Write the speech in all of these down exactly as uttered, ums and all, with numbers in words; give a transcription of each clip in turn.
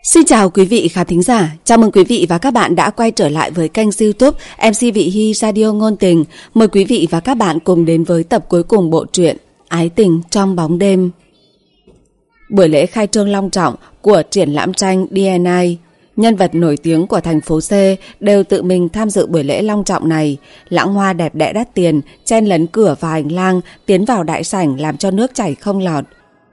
Xin chào quý vị khán thính giả, chào mừng quý vị và các bạn đã quay trở lại với kênh YouTube em xê Vị Hy Radio Ngôn Tình. Mời quý vị và các bạn cùng đến với tập cuối cùng bộ truyện Ái Tình Trong Bóng Đêm. Buổi lễ khai trương long trọng của triển lãm tranh đê en i. Nhân vật nổi tiếng của thành phố C đều tự mình tham dự buổi lễ long trọng này. Lãng hoa đẹp đẽ đắt tiền, chen lấn cửa và hành lang, tiến vào đại sảnh làm cho nước chảy không lọt.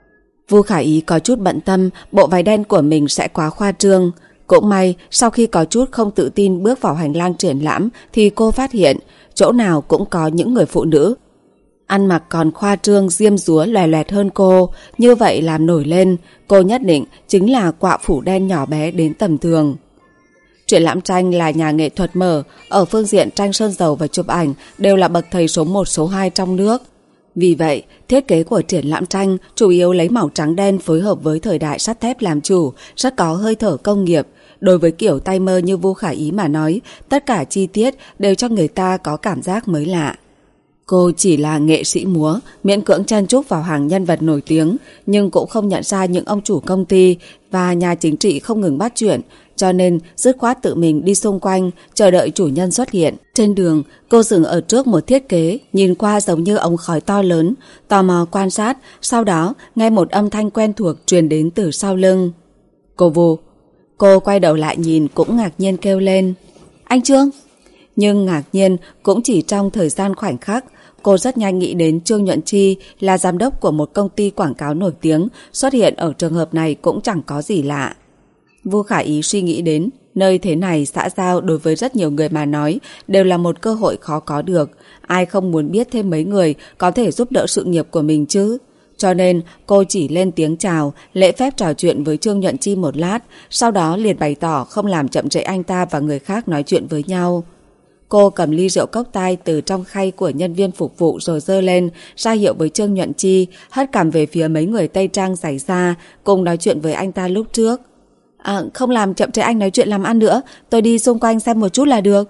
Vu Khả Ý có chút bận tâm bộ váy đen của mình sẽ quá khoa trương. Cũng may sau khi có chút không tự tin bước vào hành lang triển lãm thì cô phát hiện chỗ nào cũng có những người phụ nữ ăn mặc còn khoa trương diêm dúa loè loẹt hơn cô. Như vậy làm nổi lên cô nhất định chính là quạ phủ đen nhỏ bé đến tầm thường. Triển lãm tranh là nhà nghệ thuật mở, ở phương diện tranh sơn dầu và chụp ảnh đều là bậc thầy số một số hai trong nước. Vì vậy, thiết kế của triển lãm tranh chủ yếu lấy màu trắng đen phối hợp với thời đại sắt thép làm chủ, rất có hơi thở công nghiệp. Đối với kiểu tay mơ như Vu Khả Ý mà nói, tất cả chi tiết đều cho người ta có cảm giác mới lạ. Cô chỉ là nghệ sĩ múa, miễn cưỡng chen chúc vào hàng nhân vật nổi tiếng, nhưng cũng không nhận ra những ông chủ công ty và nhà chính trị không ngừng bắt chuyện, cho nên dứt khoát tự mình đi xung quanh, chờ đợi chủ nhân xuất hiện. Trên đường, cô dừng ở trước một thiết kế, nhìn qua giống như ống khói to lớn, tò mò quan sát, sau đó nghe một âm thanh quen thuộc truyền đến từ sau lưng. Cô Vu. Cô quay đầu lại nhìn cũng ngạc nhiên kêu lên. Anh Trương? Nhưng ngạc nhiên cũng chỉ trong thời gian khoảnh khắc, cô rất nhanh nghĩ đến Trương Nhuận Chi là giám đốc của một công ty quảng cáo nổi tiếng, xuất hiện ở trường hợp này cũng chẳng có gì lạ. Vu Khả Ý suy nghĩ đến, nơi thế này xã giao đối với rất nhiều người mà nói đều là một cơ hội khó có được, ai không muốn biết thêm mấy người có thể giúp đỡ sự nghiệp của mình chứ. Cho nên cô chỉ lên tiếng chào, lễ phép trò chuyện với Trương Nhuận Chi một lát, sau đó liền bày tỏ không làm chậm trễ anh ta và người khác nói chuyện với nhau. Cô cầm ly rượu cốc tai từ trong khay của nhân viên phục vụ rồi dơ lên, ra hiệu với Trương Nhuận Chi, hất cằm về phía mấy người Tây Trang giày da, cùng nói chuyện với anh ta lúc trước. À, không làm chậm trễ anh nói chuyện làm ăn nữa, tôi đi xung quanh xem một chút là được.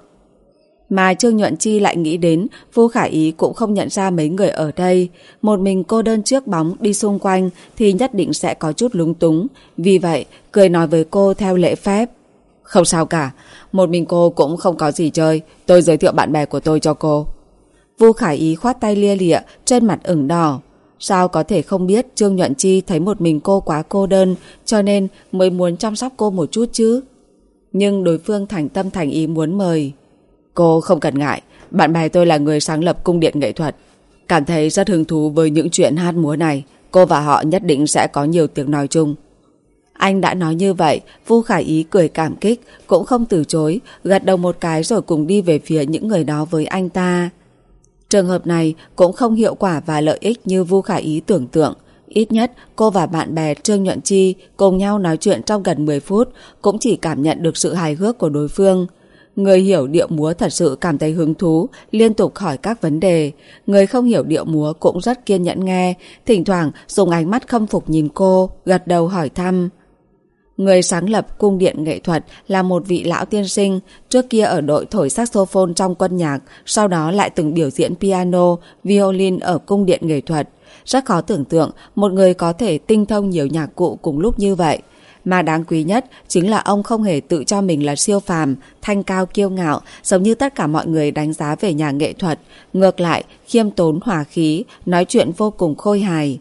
Mà Trương Nhuận Chi lại nghĩ đến Vu Khả Ý cũng không nhận ra mấy người ở đây, một mình cô đơn trước bóng đi xung quanh thì nhất định sẽ có chút lúng túng, vì vậy cười nói với cô theo lễ phép. Không sao cả, một mình cô cũng không có gì chơi, tôi giới thiệu bạn bè của tôi cho cô. Vu Khả Ý khoát tay lia lịa, trên mặt ửng đỏ. Sao có thể không biết Trương Nhuận Chi thấy một mình cô quá cô đơn, cho nên mới muốn chăm sóc cô một chút chứ. Nhưng đối phương thành tâm thành ý muốn mời. Cô không cần ngại, bạn bè tôi là người sáng lập cung điện nghệ thuật, cảm thấy rất hứng thú với những chuyện hát múa này, cô và họ nhất định sẽ có nhiều tiếng nói chung. Anh đã nói như vậy, Vu Khả Ý cười cảm kích, cũng không từ chối, gật đầu một cái rồi cùng đi về phía những người đó với anh ta. Trường hợp này cũng không hiệu quả và lợi ích như Vu Khả Ý tưởng tượng. Ít nhất cô và bạn bè Trương Nhuận Chi cùng nhau nói chuyện trong gần mười phút cũng chỉ cảm nhận được sự hài hước của đối phương. Người hiểu điệu múa thật sự cảm thấy hứng thú, liên tục hỏi các vấn đề. Người không hiểu điệu múa cũng rất kiên nhẫn nghe, thỉnh thoảng dùng ánh mắt khâm phục nhìn cô, gật đầu hỏi thăm. Người sáng lập cung điện nghệ thuật là một vị lão tiên sinh, trước kia ở đội thổi saxophone trong quân nhạc, sau đó lại từng biểu diễn piano, violin ở cung điện nghệ thuật. Rất khó tưởng tượng một người có thể tinh thông nhiều nhạc cụ cùng lúc như vậy. Mà đáng quý nhất chính là ông không hề tự cho mình là siêu phàm, thanh cao kiêu ngạo, giống như tất cả mọi người đánh giá về nhà nghệ thuật. Ngược lại, khiêm tốn hòa khí, nói chuyện vô cùng khôi hài.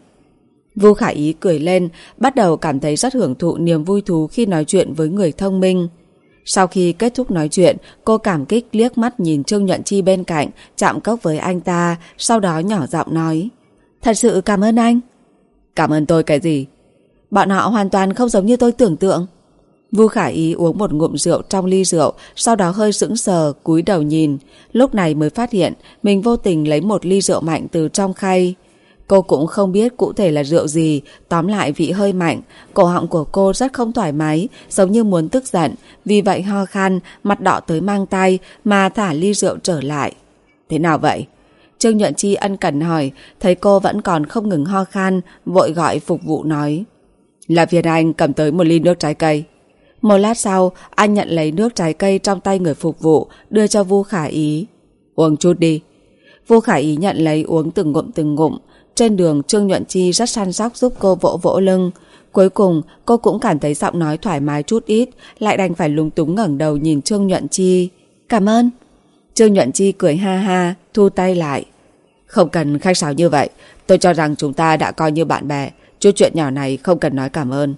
Vu Khả Ý cười lên, bắt đầu cảm thấy rất hưởng thụ niềm vui thú khi nói chuyện với người thông minh. Sau khi kết thúc nói chuyện, cô cảm kích liếc mắt nhìn Trương Nhuận Chi bên cạnh, chạm cốc với anh ta, sau đó nhỏ giọng nói. Thật sự cảm ơn anh. Cảm ơn tôi cái gì? Bọn họ hoàn toàn không giống như tôi tưởng tượng. Vu Khả Ý uống một ngụm rượu trong ly rượu, sau đó hơi sững sờ, cúi đầu nhìn. Lúc này mới phát hiện mình vô tình lấy một ly rượu mạnh từ trong khay. Cô cũng không biết cụ thể là rượu gì, tóm lại vị hơi mạnh, cổ họng của cô rất không thoải mái, giống như muốn tức giận, vì vậy ho khan, mặt đỏ tới mang tay mà thả ly rượu trở lại. Thế nào vậy? Trương Nhuận Chi ân cần hỏi, thấy cô vẫn còn không ngừng ho khan, vội gọi phục vụ nói. Là phiền anh cầm tới một ly nước trái cây. Một lát sau, anh nhận lấy nước trái cây trong tay người phục vụ, đưa cho Vu Khả Ý. Uống chút đi. Vu Khả Ý nhận lấy uống từng ngụm từng ngụm. Trên đường Trương Nhuận Chi rất săn sóc giúp cô vỗ vỗ lưng. Cuối cùng cô cũng cảm thấy giọng nói thoải mái chút ít, lại đành phải lúng túng ngẩng đầu nhìn Trương Nhuận Chi. Cảm ơn. Trương Nhuận Chi cười ha ha, thu tay lại. Không cần khách sáo như vậy, tôi cho rằng chúng ta đã coi như bạn bè, chút chuyện nhỏ này không cần nói cảm ơn.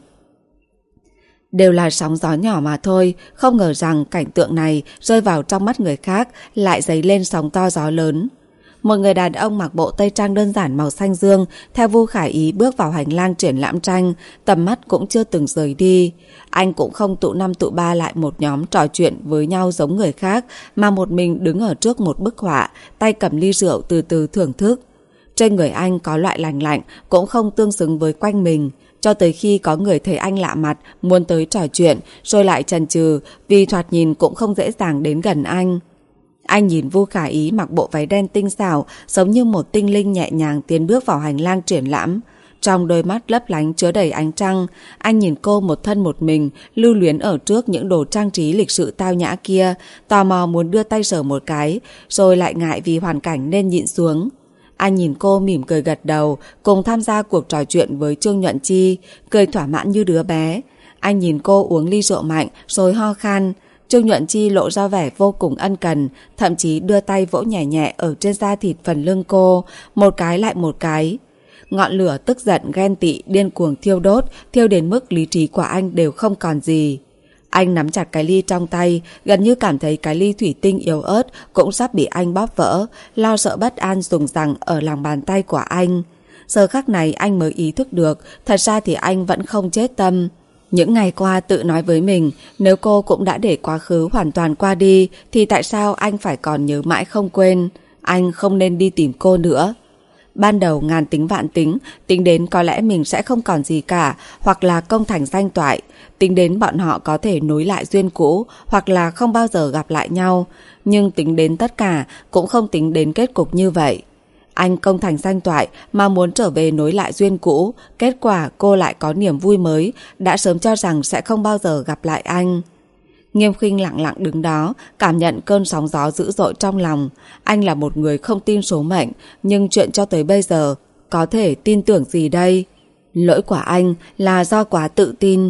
Đều là sóng gió nhỏ mà thôi, không ngờ rằng cảnh tượng này rơi vào trong mắt người khác lại dấy lên sóng to gió lớn. Một người đàn ông mặc bộ tây trang đơn giản màu xanh dương theo Vu Khải Ý bước vào hành lang triển lãm tranh, tầm mắt cũng chưa từng rời đi. Anh cũng không tụ năm tụ ba lại một nhóm trò chuyện với nhau giống người khác, mà một mình đứng ở trước một bức họa, tay cầm ly rượu từ từ thưởng thức. Trên người anh có loại lành lạnh cũng không tương xứng với quanh mình, cho tới khi có người thấy anh lạ mặt muốn tới trò chuyện rồi lại chần chừ vì thoạt nhìn cũng không dễ dàng đến gần anh. Anh nhìn Vu Khả Ý mặc bộ váy đen tinh xảo, giống như một tinh linh nhẹ nhàng tiến bước vào hành lang triển lãm. Trong đôi mắt lấp lánh chứa đầy ánh trăng, anh nhìn cô một thân một mình, lưu luyến ở trước những đồ trang trí lịch sự tao nhã kia, tò mò muốn đưa tay sờ một cái, rồi lại ngại vì hoàn cảnh nên nhịn xuống. Anh nhìn cô mỉm cười gật đầu, cùng tham gia cuộc trò chuyện với Trương Nhuận Chi, cười thỏa mãn như đứa bé. Anh nhìn cô uống ly rượu mạnh, rồi ho khan. Trương Nhuận Chi lộ ra vẻ vô cùng ân cần, thậm chí đưa tay vỗ nhẹ nhẹ ở trên da thịt phần lưng cô, một cái lại một cái. Ngọn lửa tức giận, ghen tị, điên cuồng thiêu đốt, thiêu đến mức lý trí của anh đều không còn gì. Anh nắm chặt cái ly trong tay, gần như cảm thấy cái ly thủy tinh yếu ớt cũng sắp bị anh bóp vỡ, lo sợ bất an rùng rằng ở lòng bàn tay của anh. Giờ khắc này anh mới ý thức được, thật ra thì anh vẫn không chết tâm. Những ngày qua tự nói với mình, nếu cô cũng đã để quá khứ hoàn toàn qua đi, thì tại sao anh phải còn nhớ mãi không quên? Anh không nên đi tìm cô nữa. Ban đầu ngàn tính vạn tính, tính đến có lẽ mình sẽ không còn gì cả, hoặc là công thành danh toại. Tính đến bọn họ có thể nối lại duyên cũ, hoặc là không bao giờ gặp lại nhau. Nhưng tính đến tất cả, cũng không tính đến kết cục như vậy. Anh công thành danh toại mà muốn trở về nối lại duyên cũ, kết quả cô lại có niềm vui mới, đã sớm cho rằng sẽ không bao giờ gặp lại anh. Nghiêm Khuynh lặng lặng đứng đó, cảm nhận cơn sóng gió dữ dội trong lòng. Anh là một người không tin số mệnh, nhưng chuyện cho tới bây giờ, có thể tin tưởng gì đây? Lỗi của anh là do quá tự tin.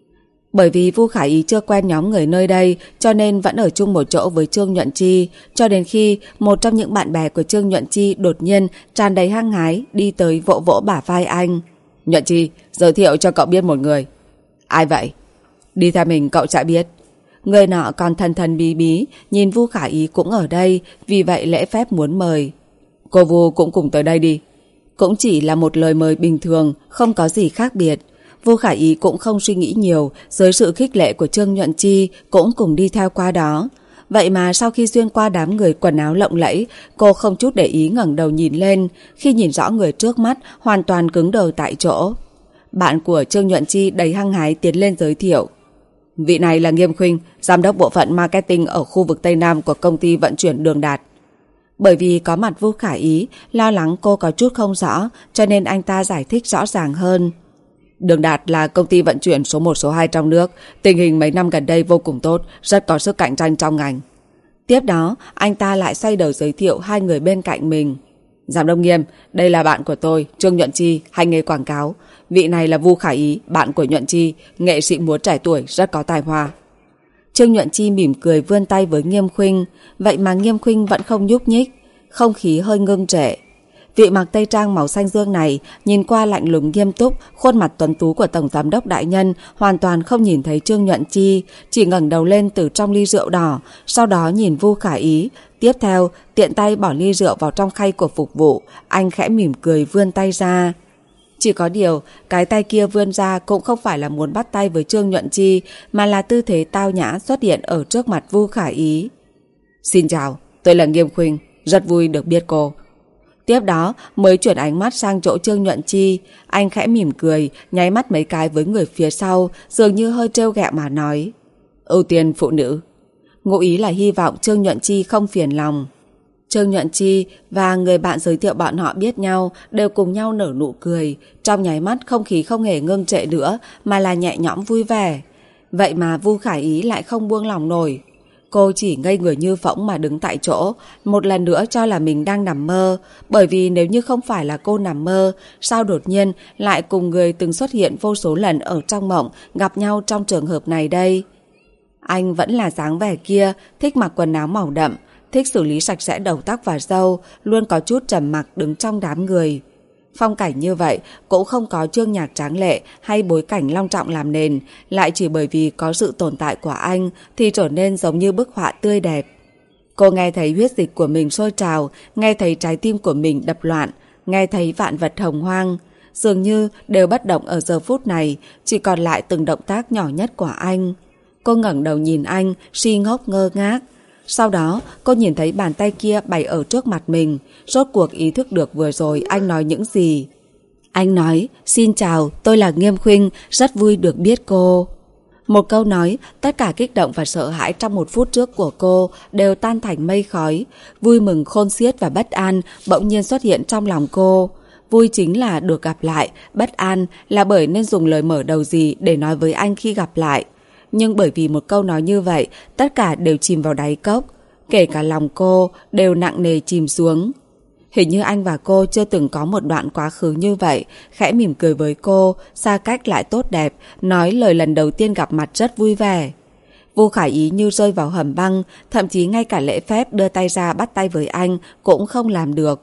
Bởi vì Vu Khả Ý chưa quen nhóm người nơi đây, cho nên vẫn ở chung một chỗ với Trương Nhuận Chi, cho đến khi một trong những bạn bè của Trương Nhuận Chi đột nhiên tràn đầy hăng hái đi tới vỗ vỗ bả vai anh. Nhuận Chi, giới thiệu cho cậu biết một người. Ai vậy? Đi theo mình cậu sẽ biết. Người nọ còn thần thần bí bí, nhìn Vu Khả Ý cũng ở đây, vì vậy lễ phép muốn mời. Cô Vu cũng cùng tới đây đi. Cũng chỉ là một lời mời bình thường, không có gì khác biệt. Vu Khả Ý cũng không suy nghĩ nhiều, dưới sự khích lệ của Trương Nhuận Chi cũng cùng đi theo qua đó. Vậy mà sau khi xuyên qua đám người quần áo lộng lẫy, cô không chút để ý ngẩng đầu nhìn lên, khi nhìn rõ người trước mắt hoàn toàn cứng đờ tại chỗ. Bạn của Trương Nhuận Chi đầy hăng hái tiến lên giới thiệu. Vị này là Nghiêm Khuynh, giám đốc bộ phận marketing ở khu vực Tây Nam của công ty vận chuyển Đường Đạt. Bởi vì có mặt Vu Khả Ý, lo lắng cô có chút không rõ, cho nên anh ta giải thích rõ ràng hơn. Đường Đạt là công ty vận chuyển số một số hai trong nước, tình hình mấy năm gần đây vô cùng tốt, rất có sức cạnh tranh trong ngành. Tiếp đó, anh ta lại xoay đầu giới thiệu hai người bên cạnh mình. Giám đốc Nghiêm, đây là bạn của tôi, Trương Nhuận Chi, hành nghề quảng cáo. Vị này là Vu Khả Ý, bạn của Nhuận Chi, nghệ sĩ múa trẻ tuổi, rất có tài hoa. Trương Nhuận Chi mỉm cười vươn tay với Nghiêm Khuynh, vậy mà Nghiêm Khuynh vẫn không nhúc nhích, không khí hơi ngưng trệ. Vị mặc tây trang màu xanh dương này nhìn qua lạnh lùng nghiêm túc, khuôn mặt tuấn tú của tổng giám đốc đại nhân hoàn toàn không nhìn thấy Trương Nhuận Chi, chỉ ngẩng đầu lên từ trong ly rượu đỏ, sau đó nhìn Vu Khả Ý, tiếp theo tiện tay bỏ ly rượu vào trong khay của phục vụ, anh khẽ mỉm cười vươn tay ra. Chỉ có điều, cái tay kia vươn ra cũng không phải là muốn bắt tay với Trương Nhuận Chi, mà là tư thế tao nhã xuất hiện ở trước mặt Vu Khả Ý. Xin chào, tôi là Nghiêm Khuynh, rất vui được biết cô. Tiếp đó mới chuyển ánh mắt sang chỗ Trương Nhuận Chi, anh khẽ mỉm cười, nháy mắt mấy cái với người phía sau, dường như hơi trêu ghẹo mà nói. Ưu tiên phụ nữ. Ngụ ý là hy vọng Trương Nhuận Chi không phiền lòng. Trương Nhuận Chi và người bạn giới thiệu bọn họ biết nhau đều cùng nhau nở nụ cười, trong nháy mắt không khí không hề ngưng trệ nữa mà là nhẹ nhõm vui vẻ. Vậy mà Vu Khả Ý lại không buông lòng nổi. Cô chỉ ngây người như phỗng mà đứng tại chỗ, một lần nữa cho là mình đang nằm mơ. Bởi vì nếu như không phải là cô nằm mơ, sao đột nhiên lại cùng người từng xuất hiện vô số lần ở trong mộng gặp nhau trong trường hợp này đây? Anh vẫn là dáng vẻ kia, thích mặc quần áo màu đậm, thích xử lý sạch sẽ đầu tóc và râu, luôn có chút trầm mặc đứng trong đám người. Phong cảnh như vậy cũng không có chương nhạc tráng lệ hay bối cảnh long trọng làm nền, lại chỉ bởi vì có sự tồn tại của anh thì trở nên giống như bức họa tươi đẹp. Cô nghe thấy huyết dịch của mình sôi trào, nghe thấy trái tim của mình đập loạn, nghe thấy vạn vật hồng hoang. Dường như đều bất động ở giờ phút này, chỉ còn lại từng động tác nhỏ nhất của anh. Cô ngẩng đầu nhìn anh, si ngốc ngơ ngác. Sau đó, cô nhìn thấy bàn tay kia bày ở trước mặt mình, rốt cuộc ý thức được vừa rồi anh nói những gì. Anh nói, xin chào, tôi là Nghiêm Khuynh, rất vui được biết cô. Một câu nói, tất cả kích động và sợ hãi trong một phút trước của cô đều tan thành mây khói. Vui mừng khôn xiết và bất an bỗng nhiên xuất hiện trong lòng cô. Vui chính là được gặp lại, bất an là bởi nên dùng lời mở đầu gì để nói với anh khi gặp lại. Nhưng bởi vì một câu nói như vậy, tất cả đều chìm vào đáy cốc. Kể cả lòng cô đều nặng nề chìm xuống. Hình như anh và cô chưa từng có một đoạn quá khứ như vậy. Khẽ mỉm cười với cô, xa cách lại tốt đẹp, nói lời lần đầu tiên gặp mặt rất vui vẻ. Vu Khải Ý như rơi vào hầm băng, thậm chí ngay cả lễ phép đưa tay ra bắt tay với anh cũng không làm được.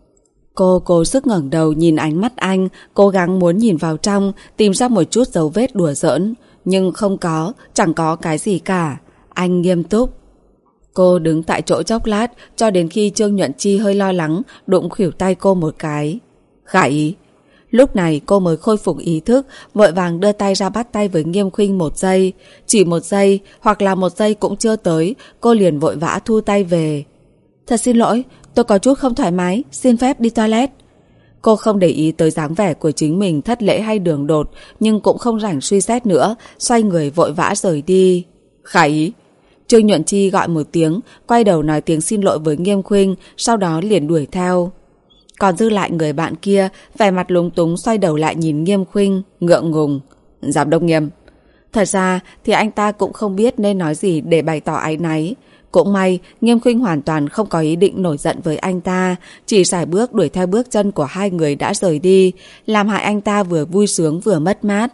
Cô cố sức ngẩng đầu nhìn ánh mắt anh, cố gắng muốn nhìn vào trong, tìm ra một chút dấu vết đùa giỡn. Nhưng không có, chẳng có cái gì cả. Anh nghiêm túc. Cô đứng tại chỗ chốc lát, cho đến khi Trương Nhuận Chi hơi lo lắng, đụng khuỷu tay cô một cái. Khải Ý. Lúc này cô mới khôi phục ý thức, vội vàng đưa tay ra bắt tay với Nghiêm Khuynh một giây. Chỉ một giây, hoặc là một giây cũng chưa tới, cô liền vội vã thu tay về. Thật xin lỗi, tôi có chút không thoải mái, xin phép đi toilet. Cô không để ý tới dáng vẻ của chính mình thất lễ hay đường đột, nhưng cũng không rảnh suy xét nữa, xoay người vội vã rời đi. Khải Ý. Trương Nhuận Chi gọi một tiếng, quay đầu nói tiếng xin lỗi với Nghiêm Khuynh, sau đó liền đuổi theo. Còn dư lại người bạn kia, vẻ mặt lúng túng xoay đầu lại nhìn Nghiêm Khuynh, ngượng ngùng. Giám đốc Nghiêm. Thật ra thì anh ta cũng không biết nên nói gì để bày tỏ áy náy. Cũng may, Nghiêm Khuynh hoàn toàn không có ý định nổi giận với anh ta, chỉ sải bước đuổi theo bước chân của hai người đã rời đi, làm hại anh ta vừa vui sướng vừa mất mát.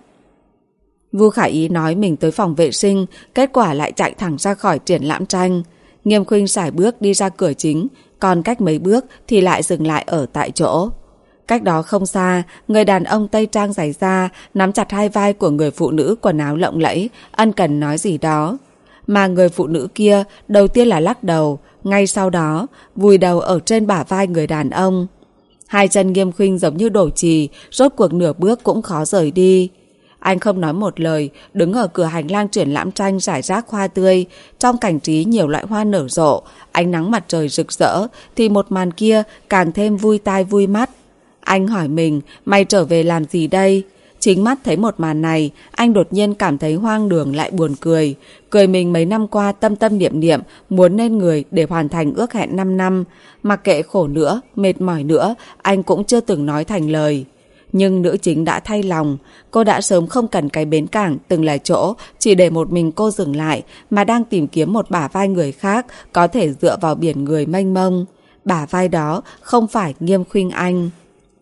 Vu Khải Ý nói mình tới phòng vệ sinh, kết quả lại chạy thẳng ra khỏi triển lãm tranh. Nghiêm Khuynh sải bước đi ra cửa chính, còn cách mấy bước thì lại dừng lại ở tại chỗ. Cách đó không xa, người đàn ông tây trang giày da nắm chặt hai vai của người phụ nữ quần áo lộng lẫy, ân cần nói gì đó. Mà người phụ nữ kia đầu tiên là lắc đầu, ngay sau đó vùi đầu ở trên bả vai người đàn ông. Hai chân Nghiêm Khuynh giống như đổ chì, rốt cuộc nửa bước cũng khó rời đi. Anh không nói một lời, đứng ở cửa hành lang triển lãm tranh rải rác hoa tươi, trong cảnh trí nhiều loại hoa nở rộ, ánh nắng mặt trời rực rỡ, thì một màn kia càng thêm vui tai vui mắt. Anh hỏi mình, mày trở về làm gì đây? Chính mắt thấy một màn này, anh đột nhiên cảm thấy hoang đường lại buồn cười. Cười mình mấy năm qua tâm tâm niệm niệm, muốn nên người để hoàn thành ước hẹn năm năm. Mặc kệ khổ nữa, mệt mỏi nữa, anh cũng chưa từng nói thành lời. Nhưng nữ chính đã thay lòng. Cô đã sớm không cần cái bến cảng từng là chỗ chỉ để một mình cô dừng lại, mà đang tìm kiếm một bả vai người khác có thể dựa vào biển người mênh mông. Bả vai đó không phải Nghiêm Khuynh anh.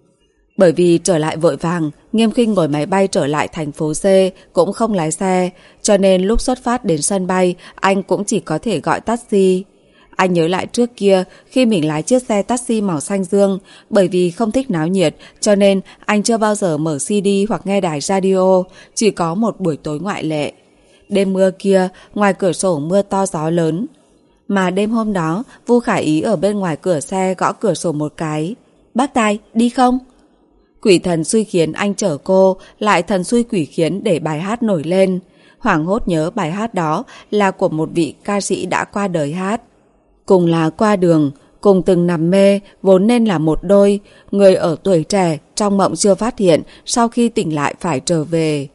Bởi vì trở lại vội vàng, Nghiêm Khuynh ngồi máy bay trở lại thành phố C, cũng không lái xe, cho nên lúc xuất phát đến sân bay, anh cũng chỉ có thể gọi taxi. Anh nhớ lại trước kia, khi mình lái chiếc xe taxi màu xanh dương, bởi vì không thích náo nhiệt, cho nên anh chưa bao giờ mở xê đê hoặc nghe đài radio, chỉ có một buổi tối ngoại lệ. Đêm mưa kia, ngoài cửa sổ mưa to gió lớn. Mà đêm hôm đó, Vu Khải Ý ở bên ngoài cửa xe gõ cửa sổ một cái. Bác Tài, đi không? Quỷ thần xui khiến anh chở cô, lại thần xui quỷ khiến để bài hát nổi lên. Hoảng hốt nhớ bài hát đó là của một vị ca sĩ đã qua đời hát. Cùng là qua đường, cùng từng nằm mê, vốn nên là một đôi. Người ở tuổi trẻ, trong mộng chưa phát hiện, sau khi tỉnh lại phải trở về.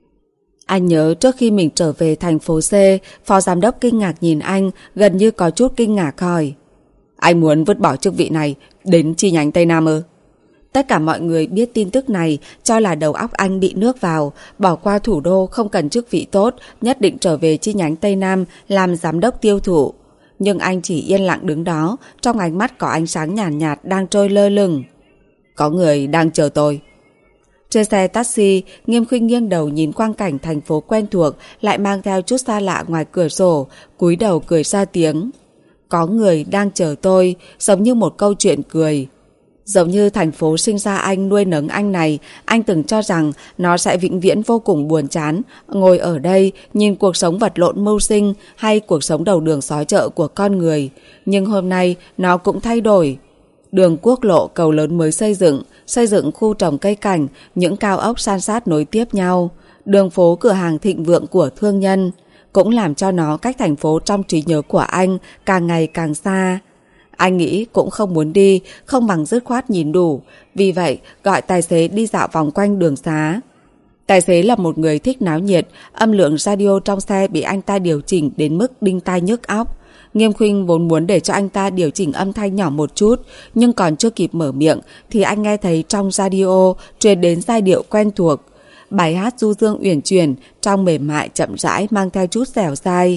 Anh nhớ trước khi mình trở về thành phố C, phó giám đốc kinh ngạc nhìn anh, gần như có chút kinh ngạc hỏi. Anh muốn vứt bỏ chức vị này đến chi nhánh Tây Nam ư? Tất cả mọi người biết tin tức này cho là đầu óc anh bị nước vào, bỏ qua thủ đô không cần chức vị tốt, nhất định trở về chi nhánh Tây Nam làm giám đốc tiêu thụ. Nhưng anh chỉ yên lặng đứng đó, trong ánh mắt có ánh sáng nhàn nhạt, nhạt đang trôi lơ lửng. Có người đang chờ tôi. Trên xe taxi, Nghiêm Khuynh nghiêng đầu nhìn quang cảnh thành phố quen thuộc, lại mang theo chút xa lạ ngoài cửa sổ, cúi đầu cười ra tiếng. Có người đang chờ tôi, giống như một câu chuyện cười. Giống như thành phố sinh ra anh, nuôi nấng anh này, anh từng cho rằng nó sẽ vĩnh viễn vô cùng buồn chán, ngồi ở đây nhìn cuộc sống vật lộn mưu sinh hay cuộc sống đầu đường xó chợ của con người. Nhưng hôm nay nó cũng thay đổi. Đường quốc lộ, cầu lớn mới xây dựng, xây dựng khu trồng cây cảnh, những cao ốc san sát nối tiếp nhau, đường phố cửa hàng thịnh vượng của thương nhân, cũng làm cho nó cách thành phố trong trí nhớ của anh càng ngày càng xa. Anh nghĩ cũng không muốn đi, không bằng dứt khoát nhìn đủ, vì vậy gọi tài xế đi dạo vòng quanh đường xá. Tài xế là một người thích náo nhiệt, âm lượng radio trong xe bị anh ta điều chỉnh đến mức đinh tai nhức óc. Nghiêm Khuynh vốn muốn để cho anh ta điều chỉnh âm thanh nhỏ một chút, nhưng còn chưa kịp mở miệng thì anh nghe thấy trong radio truyền đến giai điệu quen thuộc. Bài hát du dương uyển chuyển, trong mềm mại chậm rãi mang theo chút dẻo dai.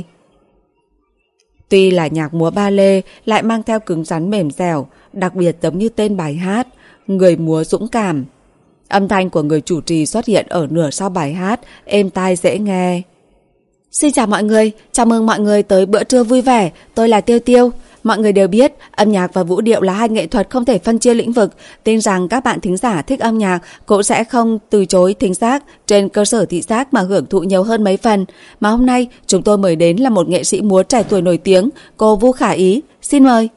Tuy là nhạc múa ba lê, lại mang theo cứng rắn mềm dẻo, đặc biệt giống như tên bài hát, người múa dũng cảm. Âm thanh của người chủ trì xuất hiện ở nửa sau bài hát, êm tai dễ nghe. Xin chào mọi người, chào mừng mọi người tới bữa trưa vui vẻ, tôi là Tiêu Tiêu. Mọi người đều biết, âm nhạc và vũ điệu là hai nghệ thuật không thể phân chia lĩnh vực. Tin rằng các bạn thính giả thích âm nhạc cũng sẽ không từ chối thính giác trên cơ sở thị giác mà hưởng thụ nhiều hơn mấy phần. Mà hôm nay chúng tôi mời đến là một nghệ sĩ múa trẻ tuổi nổi tiếng, cô Vu Khả Ý. Xin mời.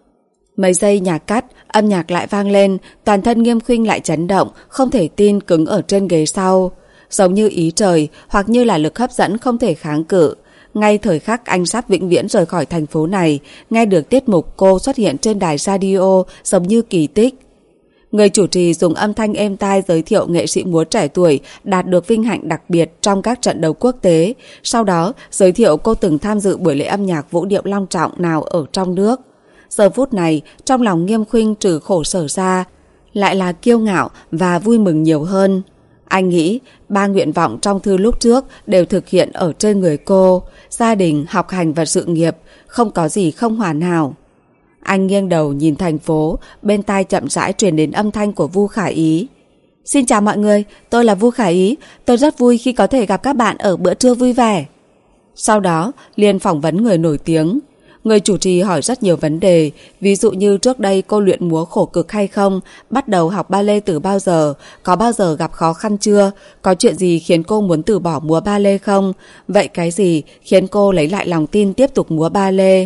Mấy giây nhạc cắt, âm nhạc lại vang lên, toàn thân Nghiêm Khuynh lại chấn động, không thể tin cứng ở trên ghế sau. Giống như ý trời hoặc như là lực hấp dẫn không thể kháng cự. Ngay thời khắc anh sắp vĩnh viễn rời khỏi thành phố này, nghe được tiết mục cô xuất hiện trên đài radio giống như kỳ tích. Người chủ trì dùng âm thanh êm tai giới thiệu nghệ sĩ múa trẻ tuổi đạt được vinh hạnh đặc biệt trong các trận đấu quốc tế. Sau đó giới thiệu cô từng tham dự buổi lễ âm nhạc vũ điệu long trọng nào ở trong nước. Giờ phút này, trong lòng Nghiêm Khuynh trừ khổ sở ra, lại là kiêu ngạo và vui mừng nhiều hơn. Anh nghĩ ba nguyện vọng trong thư lúc trước đều thực hiện ở trên người cô, gia đình, học hành và sự nghiệp, không có gì không hoàn hảo. Anh nghiêng đầu nhìn thành phố, bên tai chậm rãi truyền đến âm thanh của Vu Khả Ý. Xin chào mọi người, tôi là Vu Khả Ý, tôi rất vui khi có thể gặp các bạn ở bữa trưa vui vẻ. Sau đó, liền phỏng vấn người nổi tiếng. Người chủ trì hỏi rất nhiều vấn đề, ví dụ như trước đây cô luyện múa khổ cực hay không, bắt đầu học ba lê từ bao giờ, có bao giờ gặp khó khăn chưa, có chuyện gì khiến cô muốn từ bỏ múa ba lê không, vậy cái gì khiến cô lấy lại lòng tin tiếp tục múa ba lê.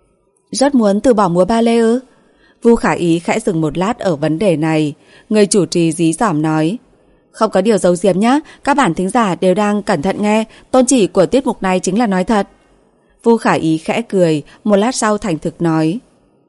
Rất muốn từ bỏ múa ba lê ư? Vu Khả Ý khẽ dừng một lát ở vấn đề này. Người chủ trì dí dỏm nói, không có điều giấu giếm nhé, các bạn thính giả đều đang cẩn thận nghe, tôn chỉ của tiết mục này chính là nói thật. Vu Khả Ý khẽ cười, một lát sau thành thực nói,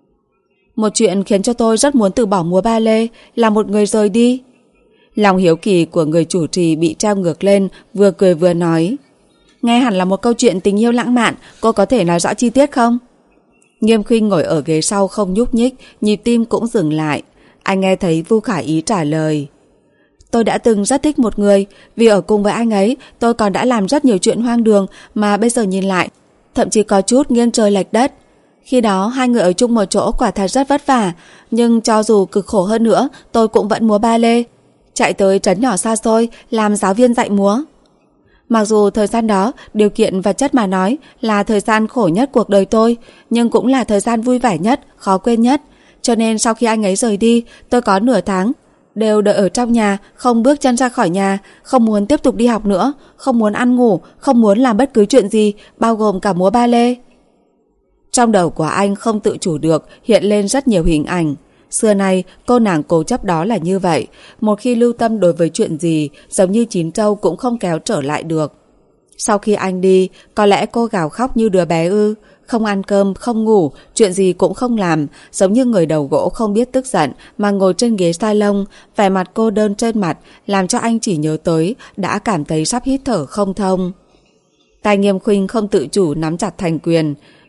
một chuyện khiến cho tôi rất muốn từ bỏ múa ba lê là một người rời đi. Lòng hiếu kỳ của người chủ trì bị treo ngược lên, vừa cười vừa nói, nghe hẳn là một câu chuyện tình yêu lãng mạn, cô có thể nói rõ chi tiết không? Nghiêm Khuynh ngồi ở ghế sau không nhúc nhích, nhịp tim cũng dừng lại. Anh nghe thấy Vu Khả Ý trả lời, tôi đã từng rất thích một người, vì ở cùng với anh ấy tôi còn đã làm rất nhiều chuyện hoang đường mà bây giờ nhìn lại thậm chí có chút nghiêng trời lệch đất. Khi đó hai người ở chung một chỗ quả thật rất vất vả, nhưng cho dù cực khổ hơn nữa tôi cũng vẫn múa ba lê, chạy tới trấn nhỏ xa xôi làm giáo viên dạy múa. Mặc dù thời gian đó điều kiện vật chất mà nói là thời gian khổ nhất cuộc đời tôi, nhưng cũng là thời gian vui vẻ nhất, khó quên nhất. Cho nên sau khi anh ấy rời đi, tôi có nửa tháng đều đợi ở trong nhà, không bước chân ra khỏi nhà, không muốn tiếp tục đi học nữa, không muốn ăn ngủ, không muốn làm bất cứ chuyện gì, bao gồm cả múa ba lê. Trong đầu của anh không tự chủ được hiện lên rất nhiều hình ảnh. Xưa nay cô nàng cố chấp đó là như vậy, một khi lưu tâm đối với chuyện gì, giống như chín trâu cũng không kéo trở lại được. Sau khi anh đi, có lẽ cô gào khóc như đứa bé ư, không ăn cơm, không ngủ, chuyện gì cũng không làm, giống như người đầu gỗ không biết tức giận mà ngồi trên ghế salon, vẻ mặt cô đơn trên mặt, làm cho anh chỉ nhớ tới đã cảm thấy sắp hít thở không thông. Tay Nghiêm Khuynh không tự chủ nắm chặt thành quyền.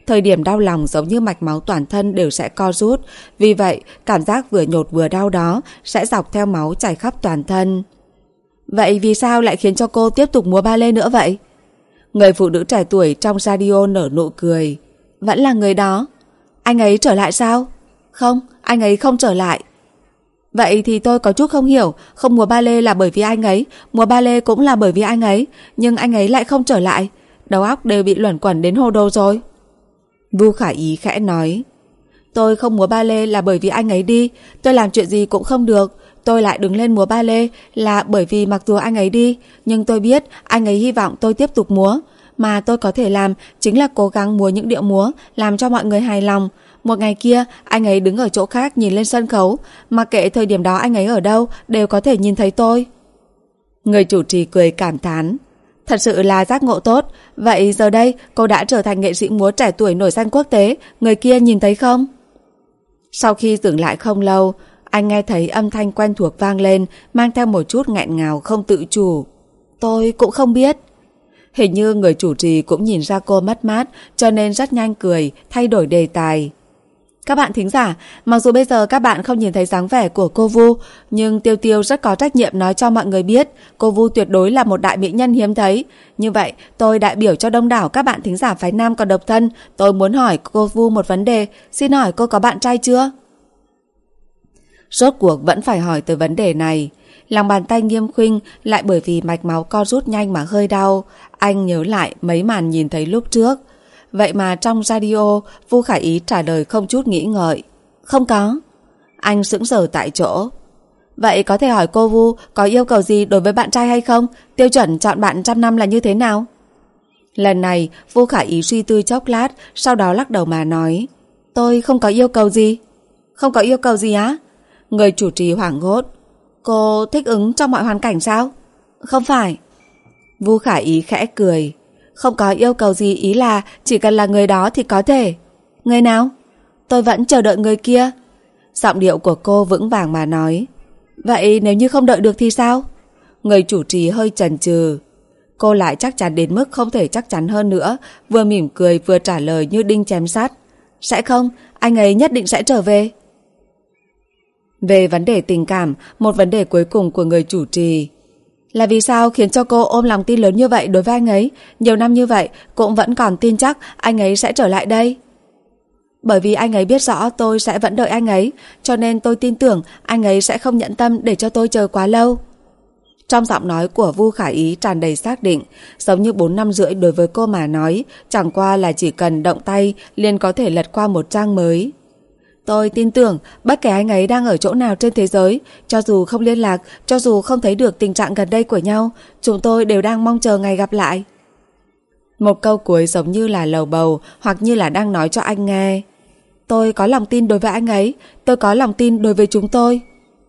Thời điểm đau lòng giống như mạch máu toàn thân đều sẽ co rút, vì vậy cảm giác vừa nhột vừa đau đó sẽ dọc theo máu chảy khắp toàn thân. Vậy vì sao lại khiến cho cô tiếp tục múa ballet nữa vậy? Người phụ nữ trẻ tuổi trong radio nở nụ cười. Vẫn là người đó. Anh ấy trở lại sao? Không, anh ấy không trở lại. Vậy thì tôi có chút không hiểu, không múa ballet là bởi vì anh ấy, múa ballet cũng là bởi vì anh ấy, nhưng anh ấy lại không trở lại. Đầu óc đều bị luẩn quẩn đến hồ đồ rồi. Vu Khả Ý khẽ nói. Tôi không múa ballet là bởi vì anh ấy đi, tôi làm chuyện gì cũng không được. Tôi lại đứng lên múa ballet là bởi vì mặc dù anh ấy đi, nhưng tôi biết anh ấy hy vọng tôi tiếp tục múa. Mà tôi có thể làm chính là cố gắng múa những điệu múa làm cho mọi người hài lòng. Một ngày kia, anh ấy đứng ở chỗ khác nhìn lên sân khấu, mặc kệ thời điểm đó anh ấy ở đâu đều có thể nhìn thấy tôi. Người chủ trì cười cảm thán. Thật sự là giác ngộ tốt. Vậy giờ đây cô đã trở thành nghệ sĩ múa trẻ tuổi nổi danh quốc tế, người kia nhìn thấy không? Sau khi dừng lại không lâu, anh nghe thấy âm thanh quen thuộc vang lên, mang theo một chút nghẹn ngào không tự chủ. Tôi cũng không biết. Hình như người chủ trì cũng nhìn ra cô mất mát, cho nên rất nhanh cười, thay đổi đề tài. Các bạn thính giả, mặc dù bây giờ các bạn không nhìn thấy dáng vẻ của cô Vu, nhưng Tiêu Tiêu rất có trách nhiệm nói cho mọi người biết cô Vu tuyệt đối là một đại mỹ nhân hiếm thấy. Như vậy, tôi đại biểu cho đông đảo các bạn thính giả phái nam còn độc thân, tôi muốn hỏi cô Vu một vấn đề. Xin hỏi cô có bạn trai chưa? Rốt cuộc vẫn phải hỏi tới vấn đề này. Lòng bàn tay Nghiêm Khuynh lại bởi vì mạch máu co rút nhanh mà hơi đau. Anh nhớ lại mấy màn nhìn thấy lúc trước. Vậy mà trong radio, Vu Khả Ý trả lời không chút nghĩ ngợi. Không có. Anh sững sờ tại chỗ. Vậy có thể hỏi cô Vu có yêu cầu gì đối với bạn trai hay không? Tiêu chuẩn chọn bạn trăm năm là như thế nào? Lần này, Vu Khả Ý suy tư chốc lát, sau đó lắc đầu mà nói. Tôi không có yêu cầu gì. Không có yêu cầu gì á? Người chủ trì hoảng hốt. Cô thích ứng trong mọi hoàn cảnh sao? Không phải. Vu Khả Ý khẽ cười. Không có yêu cầu gì, ý là chỉ cần là người đó thì có thể. Người nào? Tôi vẫn chờ đợi người kia. Giọng điệu của cô vững vàng mà nói. Vậy nếu như không đợi được thì sao? Người chủ trì hơi chần chừ. Cô lại chắc chắn đến mức không thể chắc chắn hơn nữa, vừa mỉm cười vừa trả lời như đinh chém sắt. Sẽ không, anh ấy nhất định sẽ trở về. Về vấn đề tình cảm, một vấn đề cuối cùng của người chủ trì. Là vì sao khiến cho cô ôm lòng tin lớn như vậy đối với anh ấy? Nhiều năm như vậy, cũng vẫn còn tin chắc anh ấy sẽ trở lại đây. Bởi vì anh ấy biết rõ tôi sẽ vẫn đợi anh ấy, cho nên tôi tin tưởng anh ấy sẽ không nhẫn tâm để cho tôi chờ quá lâu. Trong giọng nói của Vu Khả Ý tràn đầy xác định, giống như bốn năm rưỡi đối với cô mà nói, chẳng qua là chỉ cần động tay liền có thể lật qua một trang mới. Tôi tin tưởng bất kể anh ấy đang ở chỗ nào trên thế giới, cho dù không liên lạc, cho dù không thấy được tình trạng gần đây của nhau, chúng tôi đều đang mong chờ ngày gặp lại. Một câu cuối giống như là lầu bầu hoặc như là đang nói cho anh nghe. Tôi có lòng tin đối với anh ấy, tôi có lòng tin đối với chúng tôi.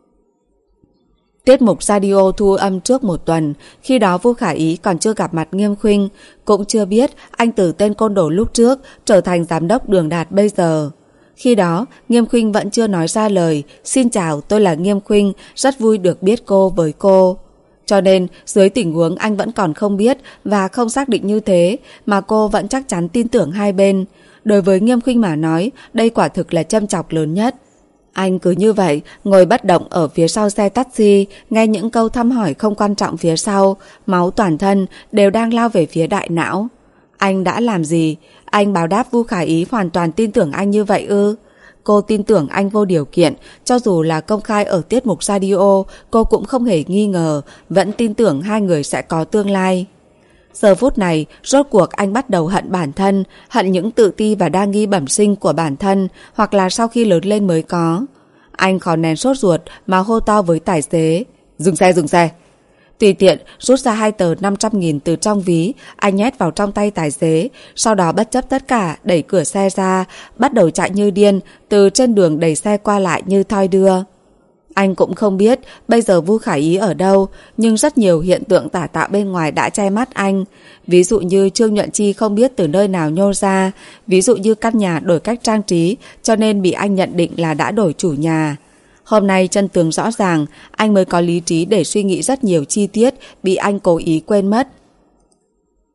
Tiết mục radio thu âm trước một tuần, khi đó Vu Khả Ý còn chưa gặp mặt Nghiêm Khuynh, cũng chưa biết anh từ tên côn đồ lúc trước trở thành giám đốc Đường Đạt bây giờ. Khi đó, Nghiêm Khuynh vẫn chưa nói ra lời, xin chào, tôi là Nghiêm Khuynh, rất vui được biết cô với cô. Cho nên, dưới tình huống anh vẫn còn không biết và không xác định như thế, mà cô vẫn chắc chắn tin tưởng hai bên. Đối với Nghiêm Khuynh mà nói, đây quả thực là châm chọc lớn nhất. Anh cứ như vậy, ngồi bất động ở phía sau xe taxi, nghe những câu thăm hỏi không quan trọng phía sau, máu toàn thân đều đang lao về phía đại não. Anh đã làm gì? Anh báo đáp Vu Khả Ý hoàn toàn tin tưởng anh như vậy ư? Cô tin tưởng anh vô điều kiện, cho dù là công khai ở tiết mục radio, cô cũng không hề nghi ngờ, vẫn tin tưởng hai người sẽ có tương lai. Giờ phút này, rốt cuộc anh bắt đầu hận bản thân, hận những tự ti và đa nghi bẩm sinh của bản thân, hoặc là sau khi lớn lên mới có. Anh khó nén sốt ruột mà hô to với tài xế. Dừng xe, dừng xe. Tùy tiện rút ra hai tờ năm trăm nghìn từ trong ví, anh nhét vào trong tay tài xế, sau đó bất chấp tất cả đẩy cửa xe ra, bắt đầu chạy như điên, từ trên đường đẩy xe qua lại như thoi đưa. Anh cũng không biết bây giờ Vu Khả Ý ở đâu, nhưng rất nhiều hiện tượng tả tạo bên ngoài đã che mắt anh. Ví dụ như Trương Nhuận Chi không biết từ nơi nào nhô ra, ví dụ như căn nhà đổi cách trang trí, cho nên bị anh nhận định là đã đổi chủ nhà. Hôm nay chân tướng rõ ràng, anh mới có lý trí để suy nghĩ rất nhiều chi tiết bị anh cố ý quên mất.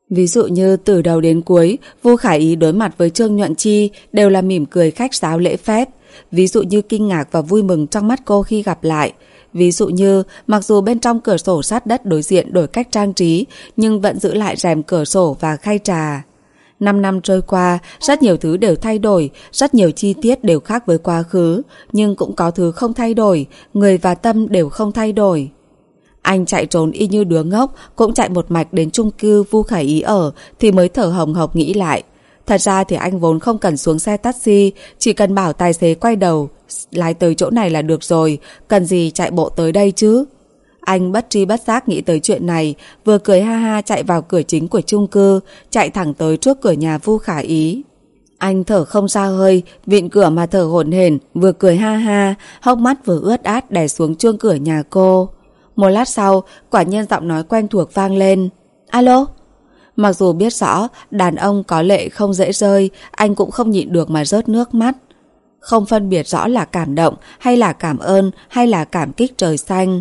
Ví dụ như từ đầu đến cuối, Vu Khải Ý đối mặt với Trương Nhuận Chi đều là mỉm cười khách sáo lễ phép. Ví dụ như kinh ngạc và vui mừng trong mắt cô khi gặp lại. Ví dụ như mặc dù bên trong cửa sổ sát đất đối diện đổi cách trang trí, nhưng vẫn giữ lại rèm cửa sổ và khay trà. Năm năm trôi qua, rất nhiều thứ đều thay đổi, rất nhiều chi tiết đều khác với quá khứ, nhưng cũng có thứ không thay đổi, người và tâm đều không thay đổi. Anh chạy trốn y như đứa ngốc, cũng chạy một mạch đến chung cư Vu Khải Ý ở thì mới thở hồng hộc nghĩ lại. Thật ra thì anh vốn không cần xuống xe taxi, chỉ cần bảo tài xế quay đầu, lái tới chỗ này là được rồi, cần gì chạy bộ tới đây chứ. Anh bất tri bất giác nghĩ tới chuyện này, vừa cười ha ha chạy vào cửa chính của chung cư, chạy thẳng tới trước cửa nhà Vu Khải Ý. Anh thở không ra hơi, vịn cửa mà thở hổn hển, vừa cười ha ha, hốc mắt vừa ướt át đè xuống chuông cửa nhà cô. Một lát sau, quả nhiên giọng nói quen thuộc vang lên. Alo? Mặc dù biết rõ đàn ông có lệ không dễ rơi, anh cũng không nhịn được mà rớt nước mắt. Không phân biệt rõ là cảm động hay là cảm ơn hay là cảm kích trời xanh.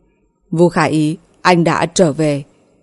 Vu Khải Ý, anh đã trở về.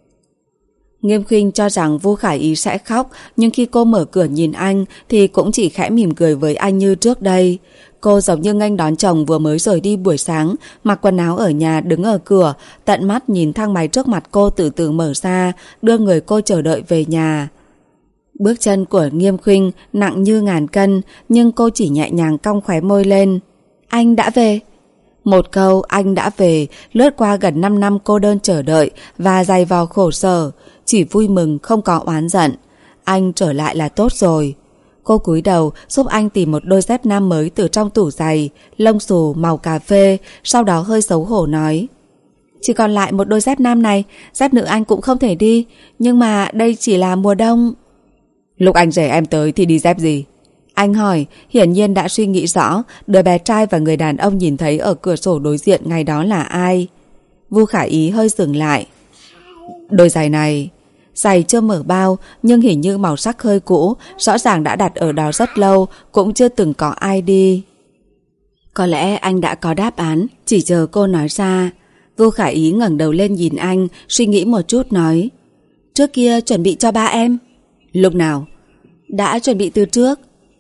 Nghiêm Khuynh cho rằng Vu Khải Ý sẽ khóc, nhưng khi cô mở cửa nhìn anh thì cũng chỉ khẽ mỉm cười với anh như trước đây. Cô giống như nghênh đón chồng vừa mới rời đi buổi sáng, mặc quần áo ở nhà đứng ở cửa, tận mắt nhìn thang máy trước mặt cô từ từ mở ra, đưa người cô chờ đợi về nhà. Bước chân của Nghiêm Khuynh nặng như ngàn cân, nhưng cô chỉ nhẹ nhàng cong khóe môi lên. Anh đã về. Một câu anh đã về lướt qua gần năm năm cô đơn chờ đợi và dày vò khổ sở, chỉ vui mừng không có oán giận. Anh trở lại là tốt rồi. Cô cúi đầu giúp anh tìm một đôi dép nam mới từ trong tủ giày, lông xù màu cà phê, sau đó hơi xấu hổ nói. Chỉ còn lại một đôi dép nam này, dép nữ anh cũng không thể đi, nhưng mà đây chỉ là mùa đông. Lúc anh rể em tới thì đi dép gì? Anh hỏi, hiển nhiên đã suy nghĩ rõ đứa bé trai và người đàn ông nhìn thấy ở cửa sổ đối diện ngày đó là ai. Vu Khải Ý hơi dừng lại. Đôi giày này... Giày chưa mở bao, nhưng hình như màu sắc hơi cũ, rõ ràng đã đặt ở đó rất lâu, cũng chưa từng có ai đi. Có lẽ anh đã có đáp án, chỉ chờ cô nói ra. Vu Khải Ý ngẩng đầu lên nhìn anh, suy nghĩ một chút nói. Trước kia chuẩn bị cho ba em. Lúc nào? Đã chuẩn bị từ trước.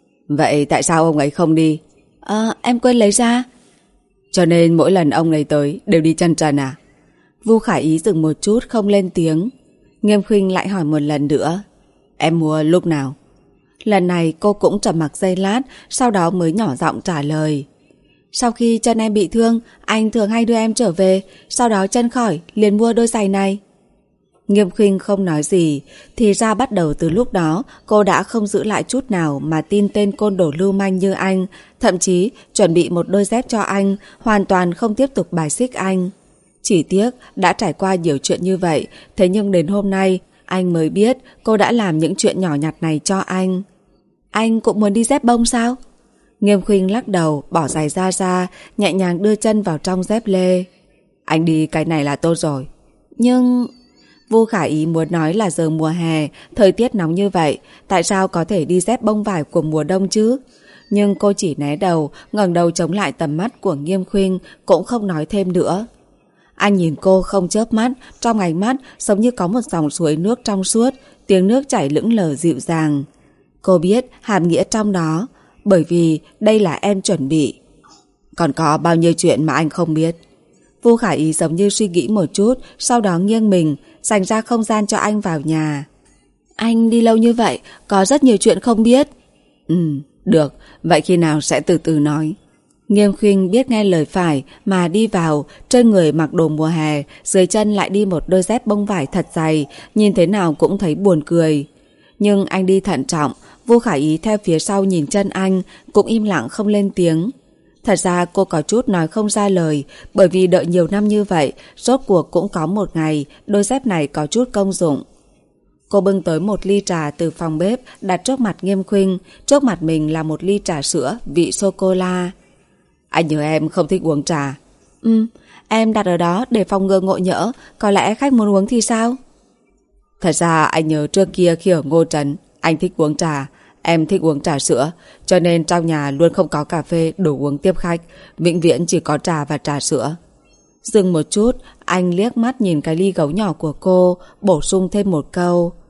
Vậy tại sao ông ấy không đi? Ờ, em quên lấy ra. Cho nên mỗi lần ông ấy tới đều đi chân trần à? Vu Khải Ý dừng một chút không lên tiếng. Nghiêm Khuynh lại hỏi một lần nữa. Em mua lúc nào? Lần này cô cũng trầm mặc giây lát, sau đó mới nhỏ giọng trả lời. Sau khi chân em bị thương, anh thường hay đưa em trở về, sau đó chân khỏi, liền mua đôi giày này. Nghiêm Khuynh không nói gì, thì ra bắt đầu từ lúc đó cô đã không giữ lại chút nào mà tin tên côn đồ lưu manh như anh, thậm chí chuẩn bị một đôi dép cho anh, hoàn toàn không tiếp tục bài xích anh. Chỉ tiếc đã trải qua nhiều chuyện như vậy, thế nhưng đến hôm nay anh mới biết cô đã làm những chuyện nhỏ nhặt này cho anh. Anh cũng muốn đi dép bông sao? Nghiêm Khuynh lắc đầu, bỏ giày ra ra, nhẹ nhàng đưa chân vào trong dép lê. Anh đi cái này là tốt rồi. Nhưng... Vu Khải Ý muốn nói là giờ mùa hè, thời tiết nóng như vậy, tại sao có thể đi dép bông vải của mùa đông chứ? Nhưng cô chỉ né đầu, ngẩng đầu chống lại tầm mắt của Nghiêm Khuynh, cũng không nói thêm nữa. Anh nhìn cô không chớp mắt, trong ánh mắt giống như có một dòng suối nước trong suốt, tiếng nước chảy lững lờ dịu dàng. Cô biết hàm nghĩa trong đó, bởi vì đây là em chuẩn bị. Còn có bao nhiêu chuyện mà anh không biết? Vu Khải Ý giống như suy nghĩ một chút, sau đó nghiêng mình, dành ra không gian cho anh vào nhà. Anh đi lâu như vậy, có rất nhiều chuyện không biết. Ừ, được, vậy khi nào sẽ từ từ nói. Nghiêm Khuynh biết nghe lời phải mà đi vào, trên người mặc đồ mùa hè, dưới chân lại đi một đôi dép bông vải thật dày, nhìn thế nào cũng thấy buồn cười. Nhưng anh đi thận trọng, Vu Khải Ý theo phía sau nhìn chân anh, cũng im lặng không lên tiếng. Thật ra cô có chút nói không ra lời, bởi vì đợi nhiều năm như vậy, rốt cuộc cũng có một ngày đôi dép này có chút công dụng. Cô bưng tới một ly trà từ phòng bếp đặt trước mặt Nghiêm Khuynh, trước mặt mình là một ly trà sữa vị sô-cô-la. Anh nhớ em không thích uống trà. Ừ, em đặt ở đó để phòng ngừa ngộ nhỡ, có lẽ khách muốn uống thì sao? Thật ra anh nhớ trước kia khi ở Ngô Trấn, anh thích uống trà, em thích uống trà sữa, cho nên trong nhà luôn không có cà phê đồ uống tiếp khách, vĩnh viễn chỉ có trà và trà sữa. Dừng một chút, anh liếc mắt nhìn cái ly gấu nhỏ của cô, bổ sung thêm một câu.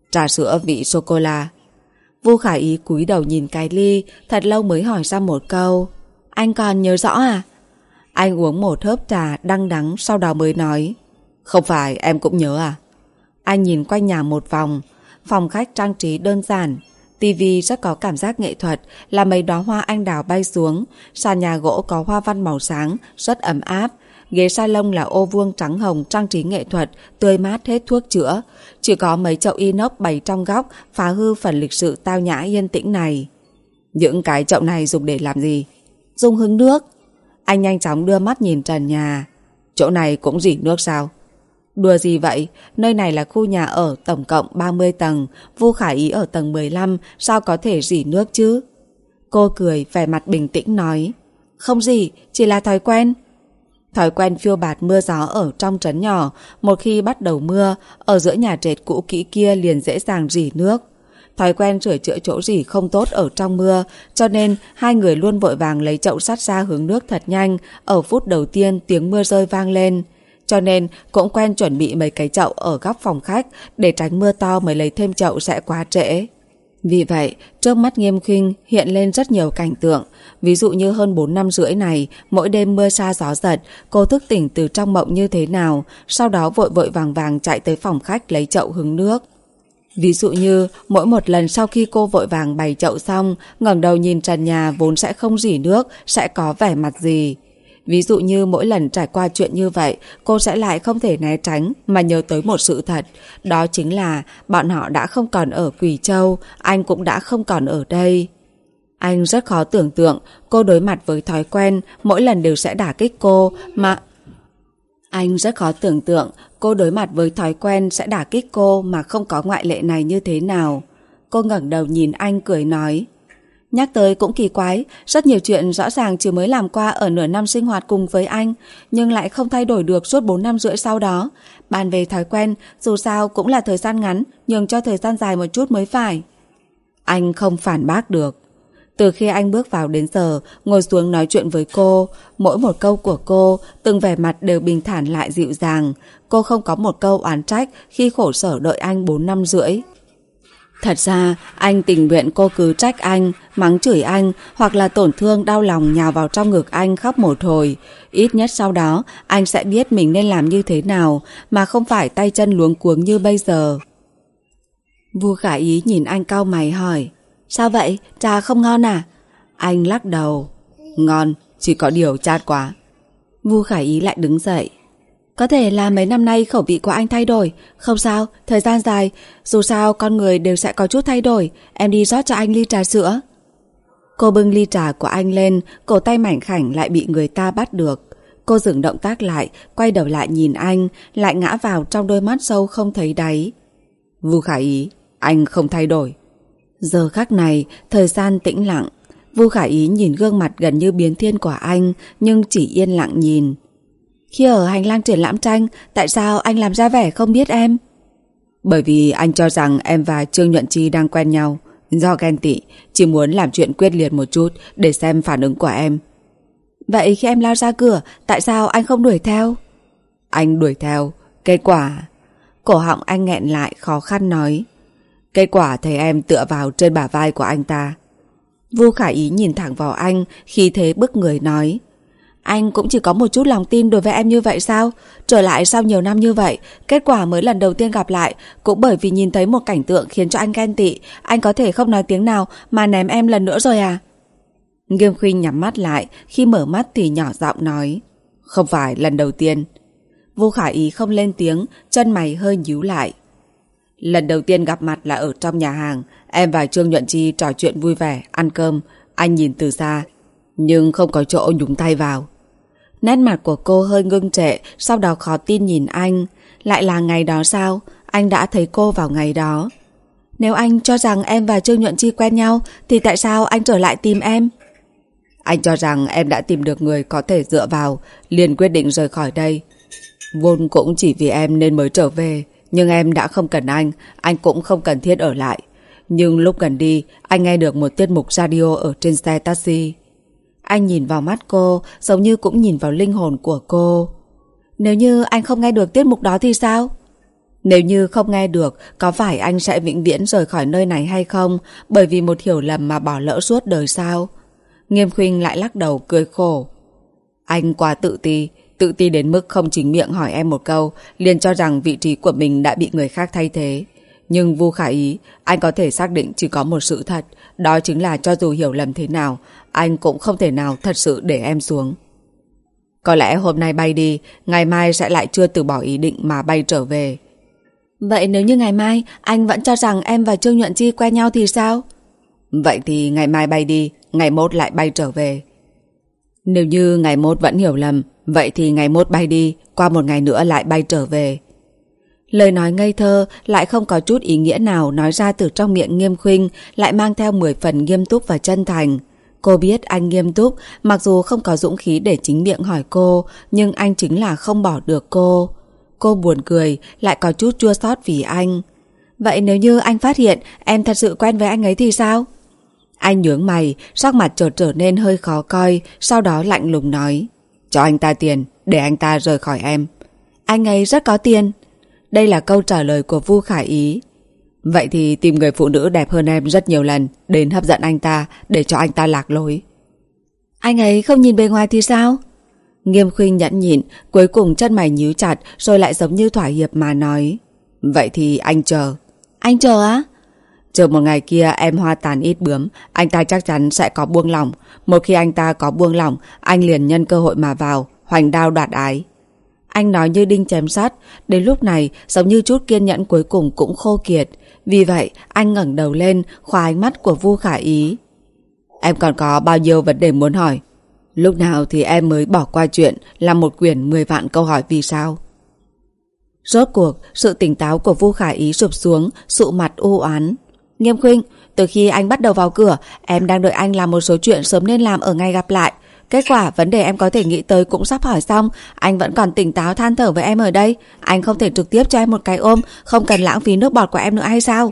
Trà sữa vị sô-cô-la. Vu Khả Ý cúi đầu nhìn cái ly, thật lâu mới hỏi ra một câu. Anh còn nhớ rõ à? Anh uống một hớp trà đắng đắng, sau đó mới nói. Không phải em cũng nhớ à? Anh nhìn quanh nhà một vòng. Phòng khách trang trí đơn giản, tivi rất có cảm giác nghệ thuật, là mấy đóa hoa anh đào bay xuống. Sàn nhà gỗ có hoa văn màu sáng, rất ấm áp. Ghế salon là ô vuông trắng hồng trang trí nghệ thuật, tươi mát hết thuốc chữa. Chỉ có mấy chậu inox bày trong góc phá hư phần lịch sự tao nhã yên tĩnh này. Những cái chậu này dùng để làm gì? Dùng hứng nước. Anh nhanh chóng đưa mắt nhìn trần nhà. Chỗ này cũng rỉ nước sao? Đùa gì vậy? Nơi này là khu nhà ở tổng cộng ba mươi tầng. Vu Khả Ý ở tầng mười lăm, sao có thể rỉ nước chứ? Cô cười vẻ mặt bình tĩnh nói. Không gì, chỉ là thói quen. Thói quen phiêu bạt mưa gió ở trong trấn nhỏ. Một khi bắt đầu mưa, ở giữa nhà trệt cũ kỹ kia liền dễ dàng rỉ nước. Thói quen sửa chữa chỗ rỉ không tốt ở trong mưa, cho nên hai người luôn vội vàng lấy chậu sắt ra hướng nước thật nhanh. Ở phút đầu tiên tiếng mưa rơi vang lên, cho nên cũng quen chuẩn bị mấy cái chậu ở góc phòng khách, để tránh mưa to mới lấy thêm chậu sẽ quá trễ. Vì vậy, trước mắt Nghiêm Khinh hiện lên rất nhiều cảnh tượng. Ví dụ như hơn bốn năm rưỡi này, mỗi đêm mưa sa gió giật, cô thức tỉnh từ trong mộng như thế nào, sau đó vội vội vàng vàng chạy tới phòng khách lấy chậu hứng nước. Ví dụ như mỗi một lần sau khi cô vội vàng bày chậu xong, ngẩng đầu nhìn trần nhà vốn sẽ không rỉ nước, sẽ có vẻ mặt gì. Ví dụ như mỗi lần trải qua chuyện như vậy, cô sẽ lại không thể né tránh mà nhớ tới một sự thật. Đó chính là bọn họ đã không còn ở Quỳ Châu, anh cũng đã không còn ở đây. Anh rất khó tưởng tượng cô đối mặt với thói quen mỗi lần đều sẽ đả kích cô mà... Anh rất khó tưởng tượng cô đối mặt với thói quen sẽ đả kích cô mà không có ngoại lệ này như thế nào. Cô ngẩng đầu nhìn anh cười nói. Nhắc tới cũng kỳ quái, rất nhiều chuyện rõ ràng chỉ mới làm qua ở nửa năm sinh hoạt cùng với anh, nhưng lại không thay đổi được suốt bốn năm rưỡi sau đó. Bàn về thói quen, dù sao cũng là thời gian ngắn, nhường cho thời gian dài một chút mới phải. Anh không phản bác được. Từ khi anh bước vào đến giờ, ngồi xuống nói chuyện với cô, mỗi một câu của cô, từng vẻ mặt đều bình thản lại dịu dàng. Cô không có một câu oán trách khi khổ sở đợi anh bốn năm rưỡi. Thật ra, anh tình nguyện cô cứ trách anh, mắng chửi anh, hoặc là tổn thương đau lòng nhào vào trong ngực anh khóc một hồi. Ít nhất sau đó, anh sẽ biết mình nên làm như thế nào, mà không phải tay chân luống cuống như bây giờ. Vu Khả Ý nhìn anh cau mày hỏi. Sao vậy? Trà không ngon à? Anh lắc đầu. Ngon, chỉ có điều chát quá. Vu Khả Ý lại đứng dậy. Có thể là mấy năm nay khẩu vị của anh thay đổi. Không sao, thời gian dài, dù sao con người đều sẽ có chút thay đổi. Em đi rót cho anh ly trà sữa. Cô bưng ly trà của anh lên, cổ tay mảnh khảnh lại bị người ta bắt được. Cô dừng động tác lại, quay đầu lại nhìn anh, lại ngã vào trong đôi mắt sâu không thấy đáy. Vu Khả Ý, anh không thay đổi. Giờ khắc này, thời gian tĩnh lặng. Vu Khả Ý nhìn gương mặt gần như biến thiên của anh, nhưng chỉ yên lặng nhìn. Khi ở hành lang triển lãm tranh, tại sao anh làm ra vẻ không biết em? Bởi vì anh cho rằng em và Trương Nhuận Chi đang quen nhau. Do ghen tị, chỉ muốn làm chuyện quyết liệt một chút để xem phản ứng của em. Vậy khi em lao ra cửa, tại sao anh không đuổi theo? Anh đuổi theo, kết quả... Cổ họng anh nghẹn lại khó khăn nói. Kết quả thấy em tựa vào trên bả vai của anh ta. Vu Khả Ý nhìn thẳng vào anh, khí thế bức người nói. Anh cũng chỉ có một chút lòng tin đối với em như vậy sao? Trở lại sau nhiều năm như vậy, kết quả mới lần đầu tiên gặp lại, cũng bởi vì nhìn thấy một cảnh tượng khiến cho anh ghen tị, anh có thể không nói tiếng nào mà ném em lần nữa rồi à? Nghiêm Khinh nhắm mắt lại, khi mở mắt thì nhỏ giọng nói. Không phải lần đầu tiên. Vu Khả Ý không lên tiếng, chân mày hơi nhíu lại. Lần đầu tiên gặp mặt là ở trong nhà hàng, em và Trương Nhuận Chi trò chuyện vui vẻ, ăn cơm, anh nhìn từ xa, nhưng không có chỗ nhúng tay vào. Nét mặt của cô hơi ngưng trệ, sau đó khó tin nhìn anh. Lại là ngày đó sao? Anh đã thấy cô vào ngày đó. Nếu anh cho rằng em và Trương Nhuận Chi quen nhau, thì tại sao anh trở lại tìm em? Anh cho rằng em đã tìm được người có thể dựa vào, liền quyết định rời khỏi đây. Vốn cũng chỉ vì em nên mới trở về, nhưng em đã không cần anh, anh cũng không cần thiết ở lại. Nhưng lúc gần đi, anh nghe được một tiết mục radio ở trên xe taxi. Anh nhìn vào mắt cô, giống như cũng nhìn vào linh hồn của cô. Nếu như anh không nghe được tiết mục đó thì sao? Nếu như không nghe được, có phải anh sẽ vĩnh viễn rời khỏi nơi này hay không, bởi vì một hiểu lầm mà bỏ lỡ suốt đời sao? Nghiêm Khuynh lại lắc đầu cười khổ. Anh quá tự ti, tự ti đến mức không chính miệng hỏi em một câu, liền cho rằng vị trí của mình đã bị người khác thay thế. Nhưng Vu Khả Ý, anh có thể xác định chỉ có một sự thật, đó chính là cho dù hiểu lầm thế nào, anh cũng không thể nào thật sự để em xuống. Có lẽ hôm nay bay đi, ngày mai sẽ lại chưa từ bỏ ý định mà bay trở về. Vậy nếu như ngày mai anh vẫn cho rằng em và Trương Nhuận Chi quen nhau thì sao? Vậy thì ngày mai bay đi, ngày mốt lại bay trở về. Nếu như ngày mốt vẫn hiểu lầm, vậy thì ngày mốt bay đi, qua một ngày nữa lại bay trở về. Lời nói ngây thơ lại không có chút ý nghĩa nào nói ra từ trong miệng Nghiêm Khuynh, lại mang theo mười phần nghiêm túc và chân thành. Cô biết anh nghiêm túc, mặc dù không có dũng khí để chính miệng hỏi cô, nhưng anh chính là không bỏ được cô. Cô buồn cười, lại có chút chua xót vì anh. Vậy nếu như anh phát hiện em thật sự quen với anh ấy thì sao? Anh nhướng mày, sắc mặt chợt trở nên hơi khó coi, sau đó lạnh lùng nói. Cho anh ta tiền, để anh ta rời khỏi em. Anh ấy rất có tiền. Đây là câu trả lời của Vu Khả Ý. Vậy thì tìm người phụ nữ đẹp hơn em rất nhiều lần, đến hấp dẫn anh ta, để cho anh ta lạc lối. Anh ấy không nhìn bề ngoài thì sao? Nghiêm Khuynh nhẫn nhịn, cuối cùng chân mày nhíu chặt, rồi lại giống như thỏa hiệp mà nói. Vậy thì anh chờ. Anh chờ á? Chờ một ngày kia em hoa tàn ít bướm, anh ta chắc chắn sẽ có buông lỏng. Một khi anh ta có buông lỏng, anh liền nhân cơ hội mà vào, hoành đao đoạt ái. Anh nói như đinh chém sắt, đến lúc này giống như chút kiên nhẫn cuối cùng cũng khô kiệt. Vì vậy anh ngẩng đầu lên, khóa ánh mắt của Vu Khả Ý. Em còn có bao nhiêu vấn đề muốn hỏi? Lúc nào thì em mới bỏ qua chuyện làm một quyển mười vạn câu hỏi vì sao? Rốt cuộc, sự tỉnh táo của Vu Khả Ý sụp xuống, sụ mặt u oán. Nghiêm Khuynh, từ khi anh bắt đầu vào cửa, em đang đợi anh làm một số chuyện sớm nên làm ở ngày gặp lại. Kết quả vấn đề em có thể nghĩ tới cũng sắp hỏi xong, anh vẫn còn tỉnh táo than thở với em ở đây. Anh không thể trực tiếp cho em một cái ôm, không cần lãng phí nước bọt của em nữa hay sao?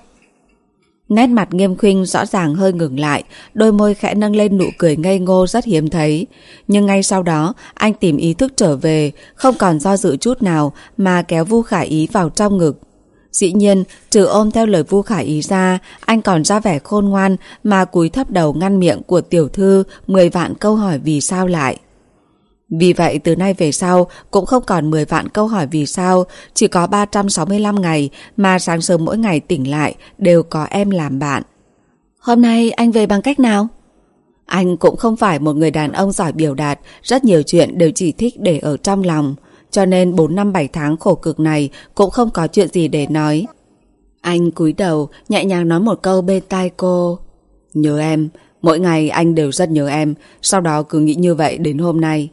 Nét mặt Nghiêm Khuynh rõ ràng hơi ngừng lại, đôi môi khẽ nâng lên nụ cười ngây ngô rất hiếm thấy. Nhưng ngay sau đó, anh tìm ý thức trở về, không còn do dự chút nào mà kéo Vu Khả Ý vào trong ngực. Dĩ nhiên, trừ ôm theo lời Vu Khả Ý ra, anh còn ra vẻ khôn ngoan mà cúi thấp đầu ngăn miệng của tiểu thư mười vạn câu hỏi vì sao lại. Vì vậy từ nay về sau cũng không còn mười vạn câu hỏi vì sao, chỉ có ba trăm sáu mươi lăm ngày mà sáng sớm mỗi ngày tỉnh lại đều có em làm bạn. Hôm nay anh về bằng cách nào? Anh cũng không phải một người đàn ông giỏi biểu đạt, rất nhiều chuyện đều chỉ thích để ở trong lòng. Cho nên bốn năm bảy tháng khổ cực này cũng không có chuyện gì để nói. Anh cúi đầu nhẹ nhàng nói một câu bên tai cô. Nhớ em, mỗi ngày anh đều rất nhớ em, sau đó cứ nghĩ như vậy đến hôm nay.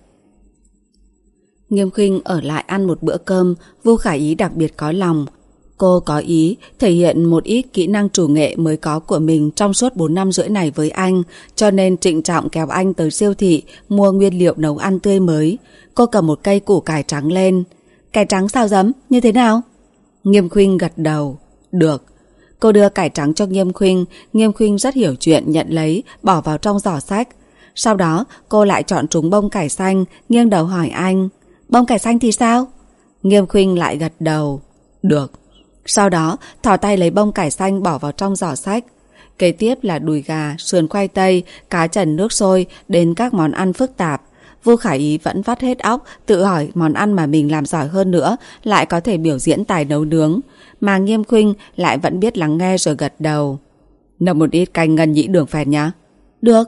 Nghiêm Khuynh ở lại ăn một bữa cơm, Vu Khả Ý đặc biệt có lòng. Cô có ý thể hiện một ít kỹ năng chủ nghệ mới có của mình trong suốt bốn năm rưỡi này với anh, cho nên trịnh trọng kéo anh tới siêu thị mua nguyên liệu nấu ăn tươi mới. Cô cầm một cây củ cải trắng lên. Cải trắng xào giấm, như thế nào? Nghiêm Khuynh gật đầu. Được. Cô đưa cải trắng cho Nghiêm Khuynh, Nghiêm Khuynh rất hiểu chuyện nhận lấy, bỏ vào trong giỏ sách. Sau đó cô lại chọn trúng bông cải xanh, nghiêng đầu hỏi anh. Bông cải xanh thì sao? Nghiêm Khuynh lại gật đầu. Được. Sau đó thò tay lấy bông cải xanh bỏ vào trong giỏ sách. Kế tiếp là đùi gà, sườn khoai tây, cá trần nước sôi, đến các món ăn phức tạp. Vu Khả Ý vẫn vắt hết óc, tự hỏi món ăn mà mình làm giỏi hơn nữa lại có thể biểu diễn tài nấu nướng. Mà Nghiêm Khuynh lại vẫn biết lắng nghe rồi gật đầu. Nấu một ít canh ngân nhĩ đường phèn nhá. Được.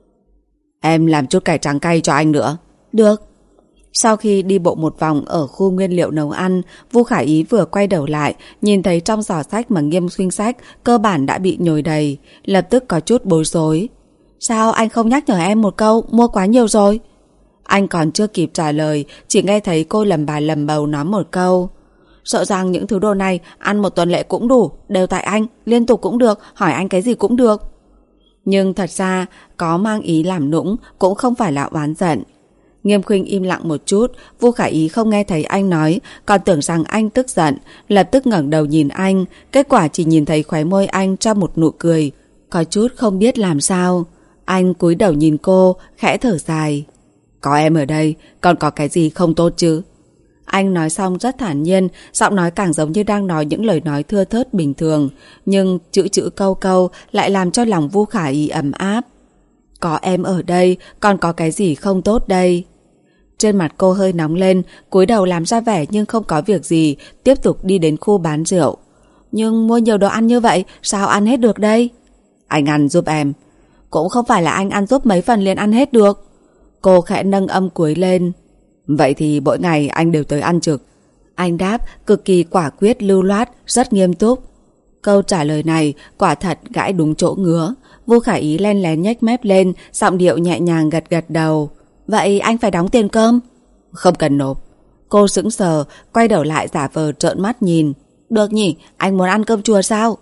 Em làm chút cải trắng cay cho anh nữa. Được. Sau khi đi bộ một vòng ở khu nguyên liệu nấu ăn, Vu Khả Ý vừa quay đầu lại, nhìn thấy trong giỏ sách mà Nghiêm Khuynh sách cơ bản đã bị nhồi đầy, lập tức có chút bối rối. Sao anh không nhắc nhở em một câu, mua quá nhiều rồi? Anh còn chưa kịp trả lời, chỉ nghe thấy cô lầm bà lầm bầu nói một câu. Sợ rằng những thứ đồ này ăn một tuần lễ cũng đủ, đều tại anh, liên tục cũng được, hỏi anh cái gì cũng được. Nhưng thật ra có mang ý làm nũng, cũng không phải là oán giận. Nghiêm Khuynh im lặng một chút, Vu Khả Ý không nghe thấy anh nói, còn tưởng rằng anh tức giận, lập tức ngẩng đầu nhìn anh, kết quả chỉ nhìn thấy khóe môi anh trong một nụ cười, có chút không biết làm sao. Anh cúi đầu nhìn cô, khẽ thở dài. Có em ở đây, còn có cái gì không tốt chứ? Anh nói xong rất thản nhiên, giọng nói càng giống như đang nói những lời nói thưa thớt bình thường, nhưng chữ chữ câu câu lại làm cho lòng Vu Khả Ý ấm áp. Có em ở đây, còn có cái gì không tốt đây? Trên mặt cô hơi nóng lên, cúi đầu làm ra vẻ nhưng không có việc gì, tiếp tục đi đến khu bán rượu. Nhưng mua nhiều đồ ăn như vậy, sao ăn hết được đây? Anh ăn giúp em. Cũng không phải là anh ăn giúp mấy phần liền ăn hết được. Cô khẽ nâng âm cuối lên. Vậy thì mỗi ngày anh đều tới ăn trực. Anh đáp cực kỳ quả quyết lưu loát, rất nghiêm túc. Câu trả lời này quả thật gãi đúng chỗ ngứa. Vu Khả Ý len lén nhếch mép lên, giọng điệu nhẹ nhàng gật gật đầu. Vậy anh phải đóng tiền cơm? Không cần nộp. Cô sững sờ, quay đầu lại giả vờ trợn mắt nhìn. Được nhỉ, anh muốn ăn cơm chùa sao?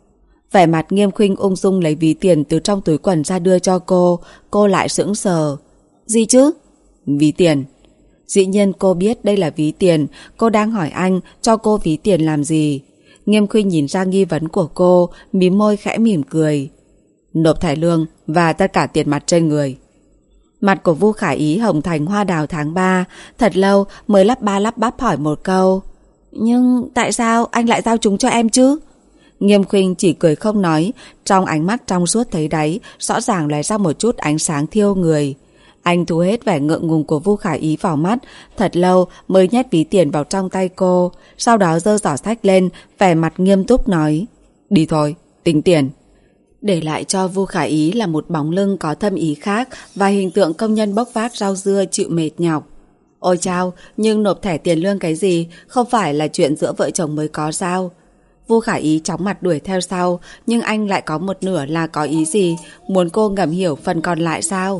Vẻ mặt Nghiêm Khuynh ung dung lấy ví tiền từ trong túi quần ra đưa cho cô. Cô lại sững sờ. Gì chứ? Ví tiền. Dĩ nhiên cô biết đây là ví tiền. Cô đang hỏi anh cho cô ví tiền làm gì. Nghiêm Khuynh nhìn ra nghi vấn của cô, mím môi khẽ mỉm cười. Nộp thẻ lương và tất cả tiền mặt trên người. Mặt của Vu Khả Ý hồng thành hoa đào tháng ba. Thật lâu mới lắp ba lắp bắp hỏi một câu. Nhưng tại sao anh lại giao chúng cho em chứ? Nghiêm Khuynh chỉ cười không nói. Trong ánh mắt trong suốt thấy đáy rõ ràng lóe ra một chút ánh sáng thiêu người. Anh thu hết vẻ ngượng ngùng của Vu Khả Ý vào mắt. Thật lâu mới nhét ví tiền vào trong tay cô. Sau đó giơ giỏ xách lên, vẻ mặt nghiêm túc nói. Đi thôi, tính tiền. Để lại cho Vu Khả Ý là một bóng lưng có thâm ý khác và hình tượng công nhân bốc vác rau dưa chịu mệt nhọc. Ôi chao, nhưng nộp thẻ tiền lương cái gì, không phải là chuyện giữa vợ chồng mới có sao? Vu Khả Ý chóng mặt đuổi theo sau, nhưng anh lại có một nửa là có ý gì, muốn cô ngầm hiểu phần còn lại sao?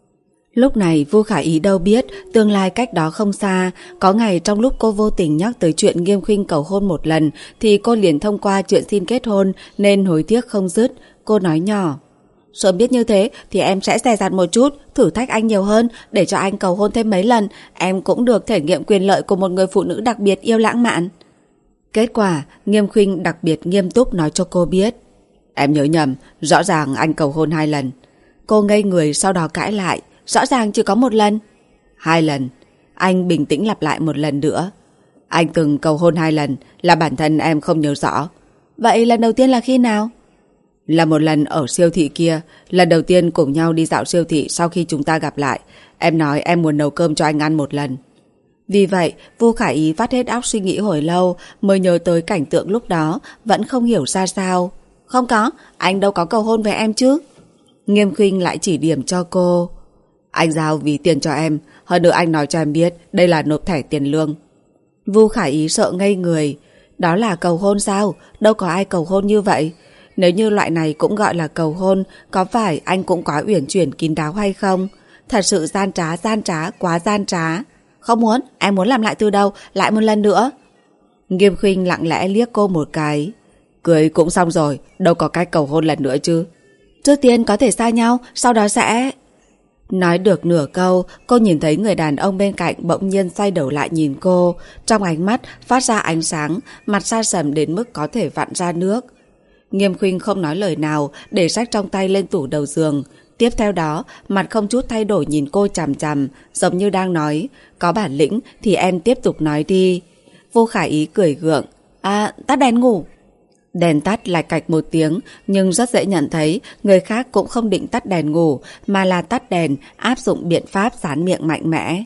Lúc này Vu Khả Ý đâu biết tương lai cách đó không xa. Có ngày trong lúc cô vô tình nhắc tới chuyện Nghiêm Khuynh cầu hôn một lần thì cô liền thông qua chuyện xin kết hôn nên hối tiếc không dứt. Cô nói nhỏ. Sớm biết như thế thì em sẽ dè dặt một chút, thử thách anh nhiều hơn, để cho anh cầu hôn thêm mấy lần. Em cũng được thể nghiệm quyền lợi của một người phụ nữ đặc biệt yêu lãng mạn. Kết quả Nghiêm Khuynh đặc biệt nghiêm túc nói cho cô biết. Em nhớ nhầm, rõ ràng anh cầu hôn hai lần. Cô ngây người sau đó cãi lại. Rõ ràng chỉ có một lần. Hai lần. Anh bình tĩnh lặp lại một lần nữa. Anh từng cầu hôn hai lần, là bản thân em không nhớ rõ. Vậy lần đầu tiên là khi nào? Là một lần ở siêu thị kia. Lần đầu tiên cùng nhau đi dạo siêu thị sau khi chúng ta gặp lại. Em nói em muốn nấu cơm cho anh ăn một lần. Vì vậy Vu Khả Ý vắt hết óc suy nghĩ hồi lâu mới nhớ tới cảnh tượng lúc đó, vẫn không hiểu ra sao. Không có, anh đâu có cầu hôn với em chứ. Nghiêm Khuynh lại chỉ điểm cho cô. Anh giao ví tiền cho em, hơn nữa anh nói cho em biết đây là nộp thẻ tiền lương. Vu Khả Ý sợ ngây người. Đó là cầu hôn sao? Đâu có ai cầu hôn như vậy. Nếu như loại này cũng gọi là cầu hôn, có phải anh cũng quá uyển chuyển kín đáo hay không? Thật sự gian trá, gian trá, quá gian trá. Không muốn, em muốn làm lại từ đầu, lại một lần nữa. Nghiêm Khuynh lặng lẽ liếc cô một cái. Cưới cũng xong rồi, đâu có cách cầu hôn lần nữa chứ. Trước tiên có thể xa nhau, sau đó sẽ... Nói được nửa câu, cô nhìn thấy người đàn ông bên cạnh bỗng nhiên xoay đầu lại nhìn cô. Trong ánh mắt phát ra ánh sáng, mặt xa sầm đến mức có thể vặn ra nước. Nghiêm Khuynh không nói lời nào, để sách trong tay lên tủ đầu giường. Tiếp theo đó, mặt không chút thay đổi nhìn cô chằm chằm, giống như đang nói, có bản lĩnh thì em tiếp tục nói đi. Vu Khả Ý cười gượng. À, tắt đèn ngủ. Đèn tắt lạch cạch một tiếng, nhưng rất dễ nhận thấy người khác cũng không định tắt đèn ngủ, mà là tắt đèn, áp dụng biện pháp dán miệng mạnh mẽ.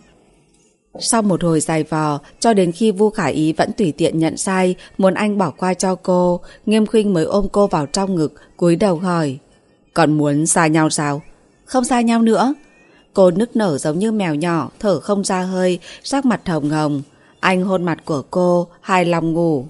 Sau một hồi giày vò, cho đến khi Vu Khả Ý vẫn tùy tiện nhận sai, muốn anh bỏ qua cho cô, Nghiêm Khuynh mới ôm cô vào trong ngực, cúi đầu hỏi. Còn muốn xa nhau sao? Không xa nhau nữa. Cô nức nở giống như mèo nhỏ, thở không ra hơi, sắc mặt hồng hồng. Anh hôn mặt của cô, hài lòng ngủ.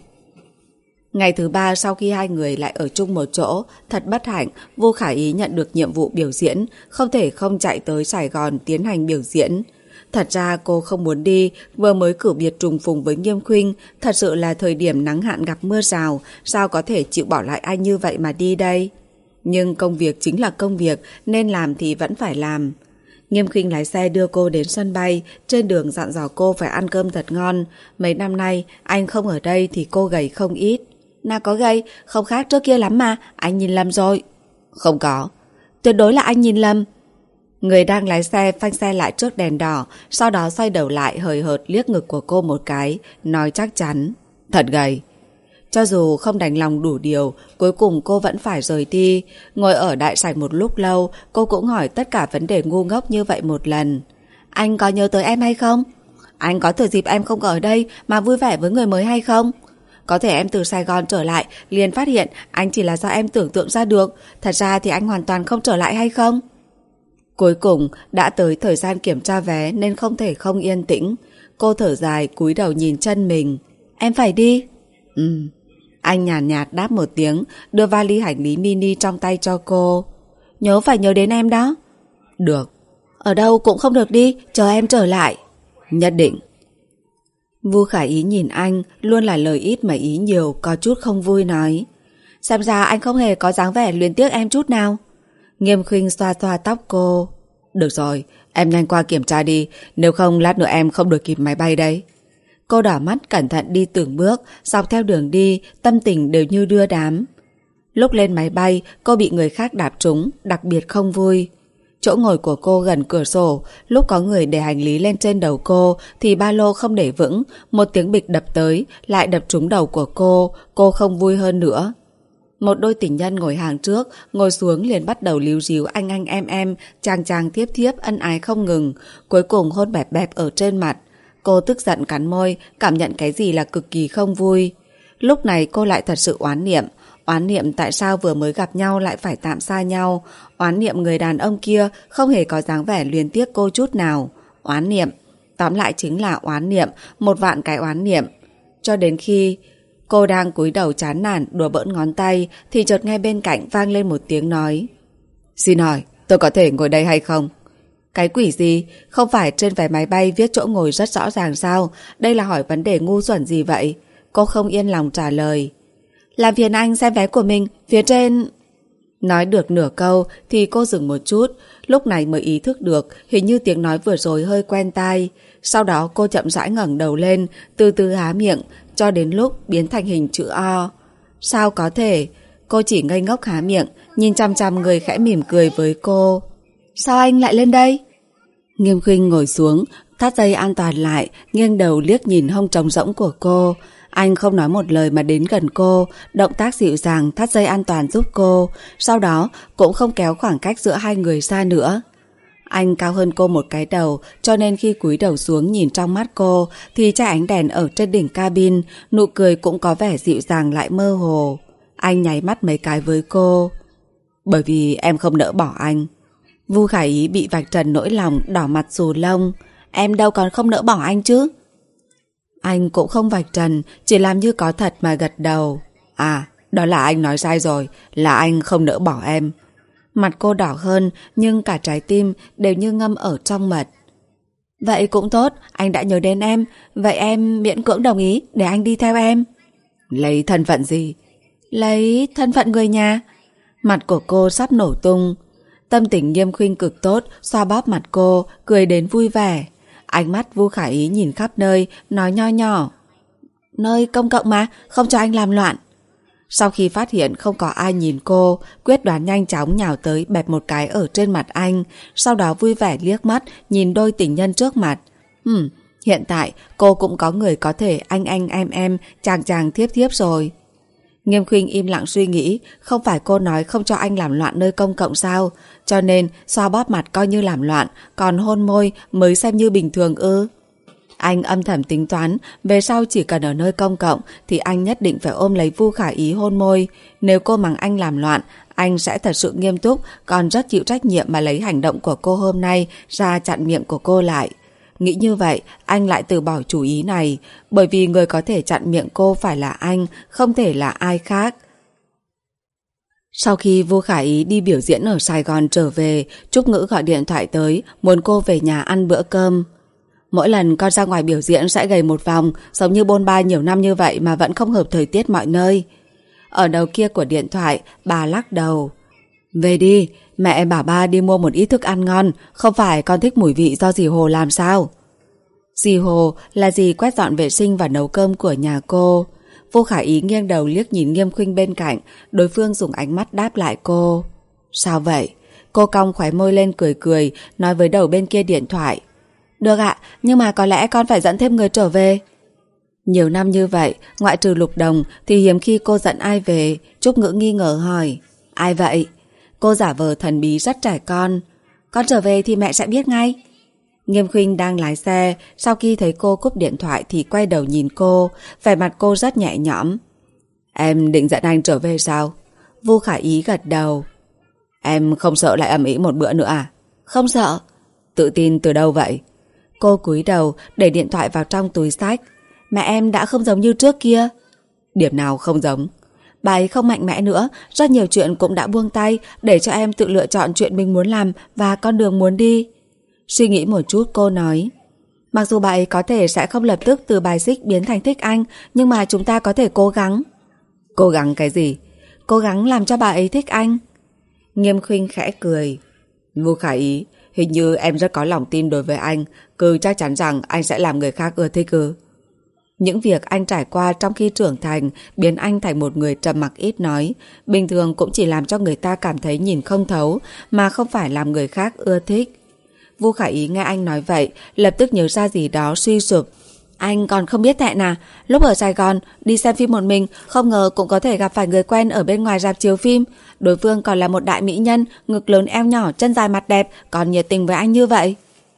Ngày thứ ba sau khi hai người lại ở chung một chỗ, thật bất hạnh, Vu Khả Ý nhận được nhiệm vụ biểu diễn, không thể không chạy tới Sài Gòn tiến hành biểu diễn. Thật ra cô không muốn đi, vừa mới cử biệt trùng phùng với Nghiêm Khuynh, thật sự là thời điểm nắng hạn gặp mưa rào, sao có thể chịu bỏ lại anh như vậy mà đi đây? Nhưng công việc chính là công việc, nên làm thì vẫn phải làm. Nghiêm Khuynh lái xe đưa cô đến sân bay, trên đường dặn dò cô phải ăn cơm thật ngon. Mấy năm nay, anh không ở đây thì cô gầy không ít. Nào có gầy, không khác trước kia lắm mà, anh nhìn lầm rồi. Không có, tuyệt đối là anh nhìn lầm. Người đang lái xe phanh xe lại trước đèn đỏ, sau đó xoay đầu lại hời hợt liếc ngực của cô một cái, nói chắc chắn. Thật gầy. Cho dù không đành lòng đủ điều, cuối cùng cô vẫn phải rời đi. Ngồi ở đại sảnh một lúc lâu, cô cũng hỏi tất cả vấn đề ngu ngốc như vậy một lần. Anh có nhớ tới em hay không? Anh có thừa dịp em không ở đây mà vui vẻ với người mới hay không? Có thể em từ Sài Gòn trở lại liền phát hiện anh chỉ là do em tưởng tượng ra được, thật ra thì anh hoàn toàn không trở lại hay không? Cuối cùng đã tới thời gian kiểm tra vé nên không thể không yên tĩnh. Cô thở dài cúi đầu nhìn chân mình. Em phải đi. Ừ. Anh nhàn nhạt, nhạt đáp một tiếng, đưa vali hành lý mini trong tay cho cô. Nhớ phải nhớ đến em đó. Được. Ở đâu cũng không được đi, chờ em trở lại. Nhất định. Vu Khả Ý nhìn anh, luôn là lời ít mà ý nhiều, có chút không vui nói. Xem ra anh không hề có dáng vẻ luyến tiếc em chút nào. Nghiêm Khuynh xoa xoa tóc cô. Được rồi, em nhanh qua kiểm tra đi, nếu không lát nữa em không được kịp máy bay đấy. Cô đỏ mắt cẩn thận đi từng bước, dọc theo đường đi, tâm tình đều như đưa đám. Lúc lên máy bay, cô bị người khác đạp trúng, đặc biệt không vui. Chỗ ngồi của cô gần cửa sổ, lúc có người để hành lý lên trên đầu cô thì ba lô không để vững, một tiếng bịch đập tới, lại đập trúng đầu của cô, cô không vui hơn nữa. Một đôi tình nhân ngồi hàng trước, ngồi xuống liền bắt đầu líu ríu anh anh em em, chàng chàng thiếp thiếp ân ái không ngừng, cuối cùng hôn bẹp bẹp ở trên mặt. Cô tức giận cắn môi, cảm nhận cái gì là cực kỳ không vui. Lúc này cô lại thật sự oán niệm. Oán niệm tại sao vừa mới gặp nhau lại phải tạm xa nhau. Oán niệm người đàn ông kia không hề có dáng vẻ luyến tiếc cô chút nào. Oán niệm. Tóm lại chính là oán niệm, một vạn cái oán niệm. Cho đến khi cô đang cúi đầu chán nản đùa bỡn ngón tay thì chợt nghe bên cạnh vang lên một tiếng nói. Xin hỏi, tôi có thể ngồi đây hay không? Cái quỷ gì? Không phải trên vé máy bay viết chỗ ngồi rất rõ ràng sao? Đây là hỏi vấn đề ngu xuẩn gì vậy? Cô không yên lòng trả lời. Làm phiền anh xem vé của mình, phía trên... Nói được nửa câu thì cô dừng một chút, lúc này mới ý thức được hình như tiếng nói vừa rồi hơi quen tai. Sau đó cô chậm rãi ngẩng đầu lên, từ từ há miệng, cho đến lúc biến thành hình chữ O. Sao có thể? Cô chỉ ngây ngốc há miệng, nhìn chăm chăm người khẽ mỉm cười với cô. Sao anh lại lên đây? Nghiêm Khuynh ngồi xuống, thắt dây an toàn lại, nghiêng đầu liếc nhìn hông trống rỗng của cô. Anh không nói một lời mà đến gần cô, động tác dịu dàng thắt dây an toàn giúp cô, sau đó cũng không kéo khoảng cách giữa hai người xa nữa. Anh cao hơn cô một cái đầu, cho nên khi cúi đầu xuống nhìn trong mắt cô thì trái ánh đèn ở trên đỉnh cabin, nụ cười cũng có vẻ dịu dàng lại mơ hồ. Anh nháy mắt mấy cái với cô. Bởi vì em không nỡ bỏ anh. Vu Khả Ý bị vạch trần nỗi lòng, đỏ mặt xù lông. Em đâu còn không nỡ bỏ anh chứ. Anh cũng không vạch trần, chỉ làm như có thật mà gật đầu. À, đó là anh nói sai rồi, là anh không nỡ bỏ em. Mặt cô đỏ hơn, nhưng cả trái tim đều như ngâm ở trong mật. Vậy cũng tốt, anh đã nhớ đến em. Vậy em miễn cưỡng đồng ý để anh đi theo em. Lấy thân phận gì? Lấy thân phận người nhà. Mặt của cô sắp nổ tung. Tâm tình Nghiêm Khuynh cực tốt, xoa bóp mặt cô, cười đến vui vẻ. Ánh mắt Vu Khả Ý nhìn khắp nơi, nói nho nhỏ. Nơi công cộng mà, không cho anh làm loạn. Sau khi phát hiện không có ai nhìn cô, quyết đoán nhanh chóng nhào tới bẹp một cái ở trên mặt anh, sau đó vui vẻ liếc mắt nhìn đôi tình nhân trước mặt. Ừm, hiện tại cô cũng có người có thể anh anh em em, chàng chàng thiếp thiếp rồi. Nghiêm Khuynh im lặng suy nghĩ, không phải cô nói không cho anh làm loạn nơi công cộng sao? Cho nên xoa bóp mặt coi như làm loạn, còn hôn môi mới xem như bình thường ư? Anh âm thầm tính toán, về sau chỉ cần ở nơi công cộng thì anh nhất định phải ôm lấy Vu Khả Ý hôn môi. Nếu cô mắng anh làm loạn, anh sẽ thật sự nghiêm túc, còn rất chịu trách nhiệm mà lấy hành động của cô hôm nay ra chặn miệng của cô lại. Nghĩ như vậy, anh lại từ bỏ chủ ý này, bởi vì người có thể chặn miệng cô phải là anh, không thể là ai khác. Sau khi Vu Khả Ý đi biểu diễn ở Sài Gòn trở về, Trúc Ngữ gọi điện thoại tới, muốn cô về nhà ăn bữa cơm. Mỗi lần con ra ngoài biểu diễn sẽ gầy một vòng, giống như bôn ba nhiều năm như vậy mà vẫn không hợp thời tiết mọi nơi. Ở đầu kia của điện thoại, bà lắc đầu. Về đi, mẹ bảo ba đi mua một ít thức ăn ngon, không phải con thích mùi vị do dì Hồ làm sao? Dì Hồ là dì quét dọn vệ sinh và nấu cơm của nhà cô. Vu Khả Ý nghiêng đầu liếc nhìn Nghiêm Khuynh bên cạnh, đối phương dùng ánh mắt đáp lại cô. Sao vậy? Cô cong khóe môi lên cười cười, nói với đầu bên kia điện thoại. Được ạ, nhưng mà có lẽ con phải dẫn thêm người trở về. Nhiều năm như vậy, ngoại trừ Lục Đồng thì hiếm khi cô dẫn ai về. Trúc Ngữ nghi ngờ hỏi. Ai vậy? Cô giả vờ thần bí rất trẻ con. Con trở về thì mẹ sẽ biết ngay. Nghiêm Khuynh đang lái xe, sau khi thấy cô cúp điện thoại thì quay đầu nhìn cô, vẻ mặt cô rất nhẹ nhõm. Em định dẫn anh trở về sao? Vu Khả Ý gật đầu. Em không sợ lại ầm ĩ một bữa nữa à? Không sợ. Tự tin từ đâu vậy? Cô cúi đầu để điện thoại vào trong túi xách. Mẹ em đã không giống như trước kia. Điểm nào không giống? Bà ấy không mạnh mẽ nữa, rất nhiều chuyện cũng đã buông tay để cho em tự lựa chọn chuyện mình muốn làm và con đường muốn đi. Suy nghĩ một chút cô nói. Mặc dù bà ấy có thể sẽ không lập tức từ bài xích biến thành thích anh, nhưng mà chúng ta có thể cố gắng. Cố gắng cái gì? Cố gắng làm cho bà ấy thích anh. Nghiêm Khuynh khẽ cười. Vu Khả Ý, hình như em rất có lòng tin đối với anh, cứ chắc chắn rằng anh sẽ làm người khác ưa thích ư? Những việc anh trải qua trong khi trưởng thành biến anh thành một người trầm mặc ít nói, bình thường cũng chỉ làm cho người ta cảm thấy nhìn không thấu, mà không phải làm người khác ưa thích. Vu Khả Ý nghe anh nói vậy, lập tức nhớ ra gì đó suy sụp. Anh còn không biết thẹn à? Lúc ở Sài Gòn đi xem phim một mình, không ngờ cũng có thể gặp phải người quen ở bên ngoài rạp chiếu phim. Đối phương còn là một đại mỹ nhân, ngực lớn eo nhỏ, chân dài mặt đẹp, còn nhiệt tình với anh như vậy.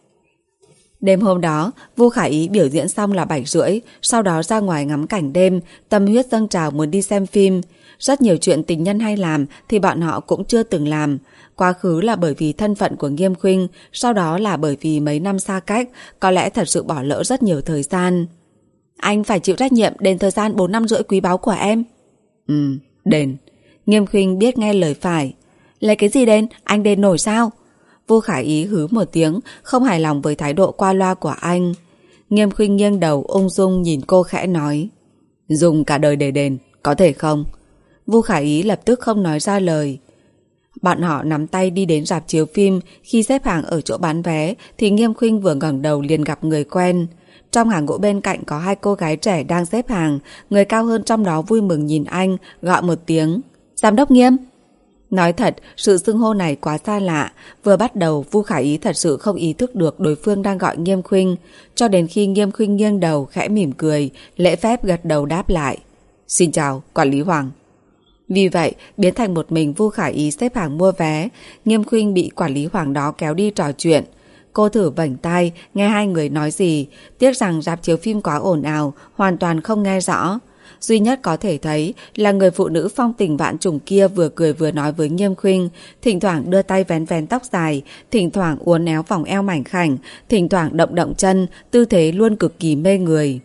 Đêm hôm đó, Vu Khả Ý biểu diễn xong là bảy rưỡi, sau đó ra ngoài ngắm cảnh đêm, tâm huyết dâng trào muốn đi xem phim. Rất nhiều chuyện tình nhân hay làm thì bọn họ cũng chưa từng làm. Quá khứ là bởi vì thân phận của Nghiêm Khuynh, sau đó là bởi vì mấy năm xa cách, có lẽ thật sự bỏ lỡ rất nhiều thời gian. Anh phải chịu trách nhiệm đền thời gian bốn năm rưỡi quý báu của em. Ừ, đền. Nghiêm Khuynh biết nghe lời phải. Lấy cái gì đền? Anh đền nổi sao? Vu Khả Ý hứ một tiếng, không hài lòng với thái độ qua loa của anh. Nghiêm Khuynh nghiêng đầu ung dung nhìn cô khẽ nói. Dùng cả đời để đền, có thể không? Vu Khả Ý lập tức không nói ra lời. Bọn họ nắm tay đi đến rạp chiếu phim. Khi xếp hàng ở chỗ bán vé thì Nghiêm Khuynh vừa ngẩng đầu liền gặp người quen. Trong hàng gỗ bên cạnh có hai cô gái trẻ đang xếp hàng. Người cao hơn trong đó vui mừng nhìn anh, gọi một tiếng. Giám đốc Nghiêm. Nói thật, sự xưng hô này quá xa lạ. Vừa bắt đầu Vu Khả Ý thật sự không ý thức được đối phương đang gọi Nghiêm Khuynh, cho đến khi Nghiêm Khuynh nghiêng đầu khẽ mỉm cười, lễ phép gật đầu đáp lại. Xin chào, quản lý Hoàng. Vì vậy, biến thành một mình Vu Khả Ý xếp hàng mua vé. Nghiêm Khuynh bị quản lý Hoàng đó kéo đi trò chuyện. Cô thử vảnh tai, nghe hai người nói gì. Tiếc rằng rạp chiếu phim quá ồn ào, hoàn toàn không nghe rõ. Duy nhất có thể thấy là người phụ nữ phong tình vạn trùng kia vừa cười vừa nói với Nghiêm Khuynh, thỉnh thoảng đưa tay vén vén tóc dài, thỉnh thoảng uốn éo vòng eo mảnh khảnh, thỉnh thoảng động động chân, tư thế luôn cực kỳ mê người.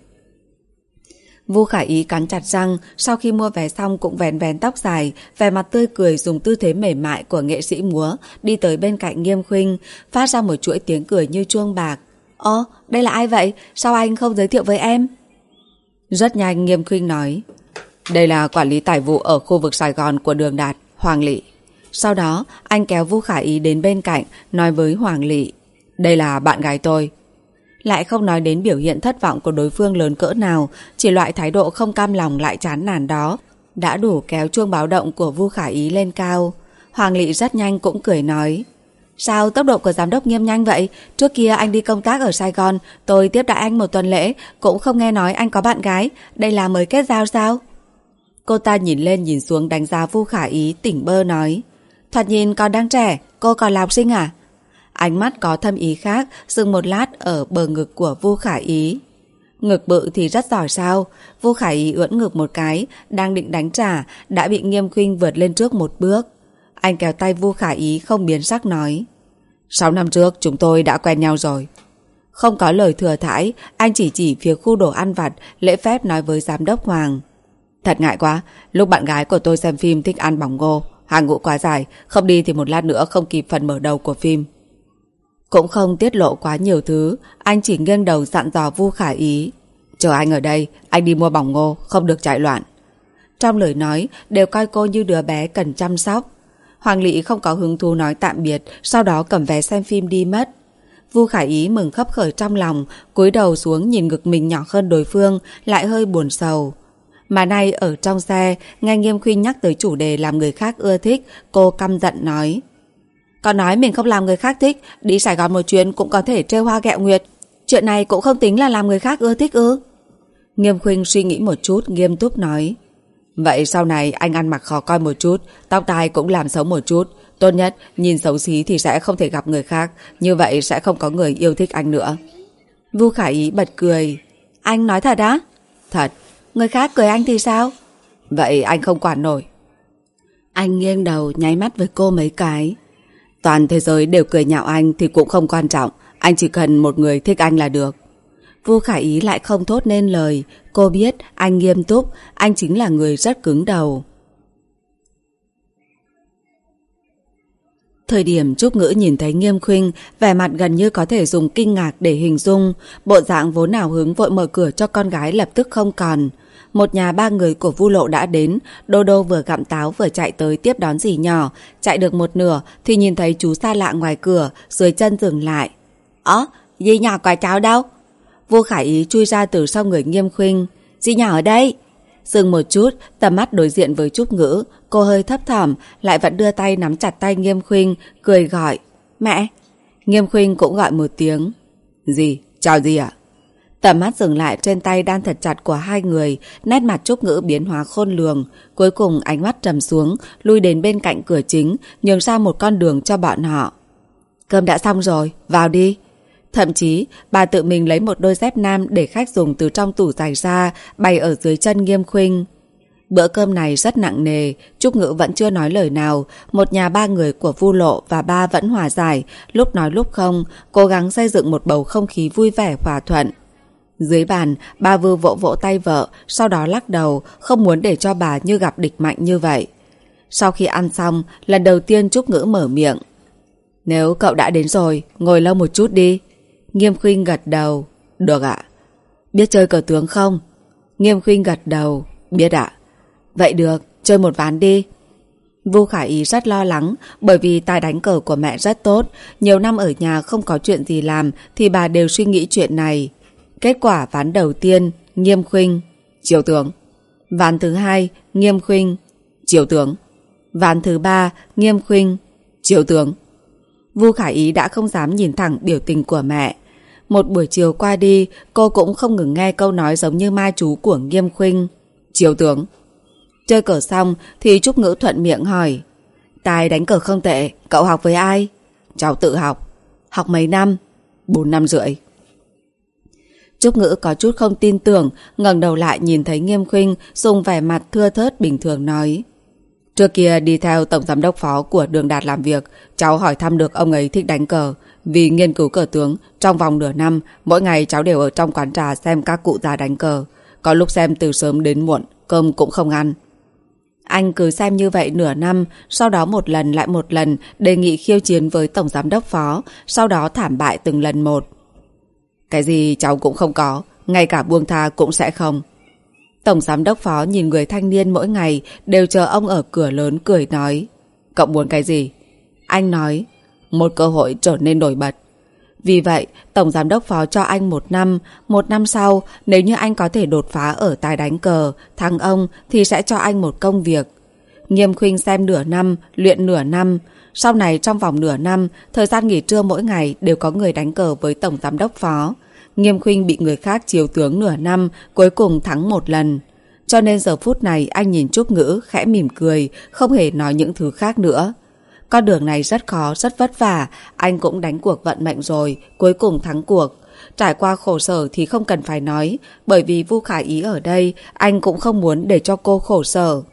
Vu Khả Ý cắn chặt răng, sau khi mua vé xong cũng vén vén tóc dài, vẻ mặt tươi cười dùng tư thế mềm mại của nghệ sĩ múa, đi tới bên cạnh Nghiêm Khuynh, phát ra một chuỗi tiếng cười như chuông bạc. Ồ, đây là ai vậy? Sao anh không giới thiệu với em? Rất nhanh Nghiêm Khuynh nói. Đây là quản lý tài vụ ở khu vực Sài Gòn của Đường Đạt, Hoàng Lị. Sau đó anh kéo Vu Khả Ý đến bên cạnh, nói với Hoàng Lị. Đây là bạn gái tôi. Lại không nói đến biểu hiện thất vọng của đối phương lớn cỡ nào, chỉ loại thái độ không cam lòng lại chán nản đó đã đủ kéo chuông báo động của Vu Khả Ý lên cao. Hoàng Lị rất nhanh cũng cười nói. Sao tốc độ của giám đốc Nghiêm nhanh vậy? Trước kia anh đi công tác ở Sài Gòn, tôi tiếp đãi anh một tuần lễ, cũng không nghe nói anh có bạn gái. Đây là mới kết giao sao? Cô ta nhìn lên nhìn xuống đánh giá Vu Khả Ý, tỉnh bơ nói. Thoạt nhìn còn đang trẻ, cô còn là học sinh à? Ánh mắt có thâm ý khác dừng một lát ở bờ ngực của Vu Khả Ý. Ngực bự thì rất giỏi sao? Vu Khả Ý ưỡn ngực một cái, đang định đánh trả, đã bị Nghiêm Khuynh vượt lên trước một bước. Anh kéo tay Vu Khả Ý không biến sắc nói. Sáu năm trước chúng tôi đã quen nhau rồi. Không có lời thừa thãi, anh chỉ chỉ phía khu đồ ăn vặt, lễ phép nói với giám đốc Hoàng. Thật ngại quá, lúc bạn gái của tôi xem phim thích ăn bỏng ngô, hàng ngũ quá dài, không đi thì một lát nữa không kịp phần mở đầu của phim. Cũng không tiết lộ quá nhiều thứ, anh chỉ nghiêng đầu dặn dò Vu Khả Ý. Chờ anh ở đây, anh đi mua bỏng ngô, không được chạy loạn. Trong lời nói đều coi cô như đứa bé cần chăm sóc. Hoàng Lị không có hứng thú nói tạm biệt, sau đó cầm vé xem phim đi mất. Vu Khả Ý mừng khấp khởi trong lòng, cúi đầu xuống nhìn ngực mình nhỏ hơn đối phương, lại hơi buồn sầu. Mà nay ở trong xe, nghe Nghiêm Khuynh nhắc tới chủ đề làm người khác ưa thích, cô căm giận nói. Còn nói mình không làm người khác thích, đi Sài Gòn một chuyến cũng có thể trêu hoa ghẹo nguyệt. Chuyện này cũng không tính là làm người khác ưa thích ư? Nghiêm Khuynh suy nghĩ một chút, nghiêm túc nói. Vậy sau này anh ăn mặc khó coi một chút, tóc tai cũng làm xấu một chút. Tốt nhất, nhìn xấu xí thì sẽ không thể gặp người khác. Như vậy sẽ không có người yêu thích anh nữa. Vu Khả Ý bật cười. Anh nói thật á? Thật. Người khác cười anh thì sao? Vậy anh không quản nổi. Anh nghiêng đầu nháy mắt với cô mấy cái. Toàn thế giới đều cười nhạo anh thì cũng không quan trọng. Anh chỉ cần một người thích anh là được. Vu Khả Ý lại không thốt nên lời. Cô biết anh nghiêm túc, anh chính là người rất cứng đầu. Thời điểm Trúc Ngữ nhìn thấy Nghiêm Khuynh, vẻ mặt gần như có thể dùng kinh ngạc để hình dung. Bộ dạng vốn hào hứng vội mở cửa cho con gái lập tức không còn. Một nhà ba người của Vu Lộ đã đến. Đô Đô vừa gặm táo vừa chạy tới tiếp đón dì nhỏ. Chạy được một nửa thì nhìn thấy chú xa lạ ngoài cửa, dưới chân dừng lại. Ơ, dì nhỏ quả cháu đâu? Vu Khả Ý chui ra từ sau người Nghiêm Khuynh. Dì nhỏ ở đây. Dừng một chút, tầm mắt đối diện với Trúc Ngữ. Cô hơi thấp thỏm, lại vẫn đưa tay nắm chặt tay Nghiêm Khuynh, cười gọi. Mẹ. Nghiêm Khuynh cũng gọi một tiếng. Dì, chào dì ạ. Tầm mắt dừng lại trên tay đan thật chặt của hai người, nét mặt Trúc Ngữ biến hóa khôn lường. Cuối cùng ánh mắt trầm xuống, lui đến bên cạnh cửa chính, nhường ra một con đường cho bọn họ. Cơm đã xong rồi, vào đi. Thậm chí, bà tự mình lấy một đôi dép nam để khách dùng từ trong tủ giày ra, bày ở dưới chân Nghiêm Khuynh. Bữa cơm này rất nặng nề, Trúc Ngữ vẫn chưa nói lời nào. Một nhà ba người của Vu Lộ và ba vẫn hòa giải, lúc nói lúc không, cố gắng xây dựng một bầu không khí vui vẻ hòa thuận. Dưới bàn, bà vừa vỗ vỗ tay vợ, sau đó lắc đầu, không muốn để cho bà như gặp địch mạnh như vậy. Sau khi ăn xong, lần đầu tiên Trúc Ngữ mở miệng. Nếu cậu đã đến rồi, ngồi lâu một chút đi. Nghiêm Khuynh gật đầu. Được ạ. Biết chơi cờ tướng không? Nghiêm Khuynh gật đầu. Biết ạ. Vậy được, chơi một ván đi. Vu Khả Ý rất lo lắng, bởi vì tài đánh cờ của mẹ rất tốt. Nhiều năm ở nhà không có chuyện gì làm thì bà đều suy nghĩ chuyện này. Kết quả ván đầu tiên, Nghiêm Khuynh, chiếu tướng. Ván thứ hai, Nghiêm Khuynh, chiếu tướng. Ván thứ ba, Nghiêm Khuynh, chiếu tướng. Vu Khả Ý đã không dám nhìn thẳng biểu tình của mẹ. Một buổi chiều qua đi, cô cũng không ngừng nghe câu nói giống như ma chú của Nghiêm Khuynh. Chiếu tướng. Chơi cờ xong thì Trúc Ngữ thuận miệng hỏi. Tài đánh cờ không tệ, cậu học với ai? Cháu tự học. Học mấy năm? Bốn năm rưỡi. Trúc Ngữ có chút không tin tưởng, ngẩng đầu lại nhìn thấy Nghiêm Khuynh dùng vẻ mặt thưa thớt bình thường nói. Trước kia đi theo tổng giám đốc phó của Đường Đạt làm việc, cháu hỏi thăm được ông ấy thích đánh cờ. Vì nghiên cứu cờ tướng, trong vòng nửa năm, mỗi ngày cháu đều ở trong quán trà xem các cụ già đánh cờ. Có lúc xem từ sớm đến muộn, cơm cũng không ăn. Anh cứ xem như vậy nửa năm, sau đó một lần lại một lần đề nghị khiêu chiến với tổng giám đốc phó, sau đó thảm bại từng lần một. Cái gì cháu cũng không có, ngay cả buông tha cũng sẽ không. Tổng giám đốc phó nhìn người thanh niên mỗi ngày đều chờ ông ở cửa lớn cười nói. Cậu muốn cái gì? Anh nói, một cơ hội trở nên nổi bật. Vì vậy, tổng giám đốc phó cho anh một năm. Một năm sau, nếu như anh có thể đột phá ở tài đánh cờ, thắng ông thì sẽ cho anh một công việc. Nghiêm Khuynh xem nửa năm, luyện nửa năm. Sau này trong vòng nửa năm, thời gian nghỉ trưa mỗi ngày đều có người đánh cờ với tổng giám đốc phó. Nghiêm Khuynh bị người khác chiếu tướng nửa năm, cuối cùng thắng một lần. Cho nên giờ phút này anh nhìn Trúc Ngữ khẽ mỉm cười, không hề nói những thứ khác nữa. Con đường này rất khó, rất vất vả, anh cũng đánh cuộc vận mệnh rồi, cuối cùng thắng cuộc. Trải qua khổ sở thì không cần phải nói, bởi vì Vu Khả Ý ở đây, anh cũng không muốn để cho cô khổ sở.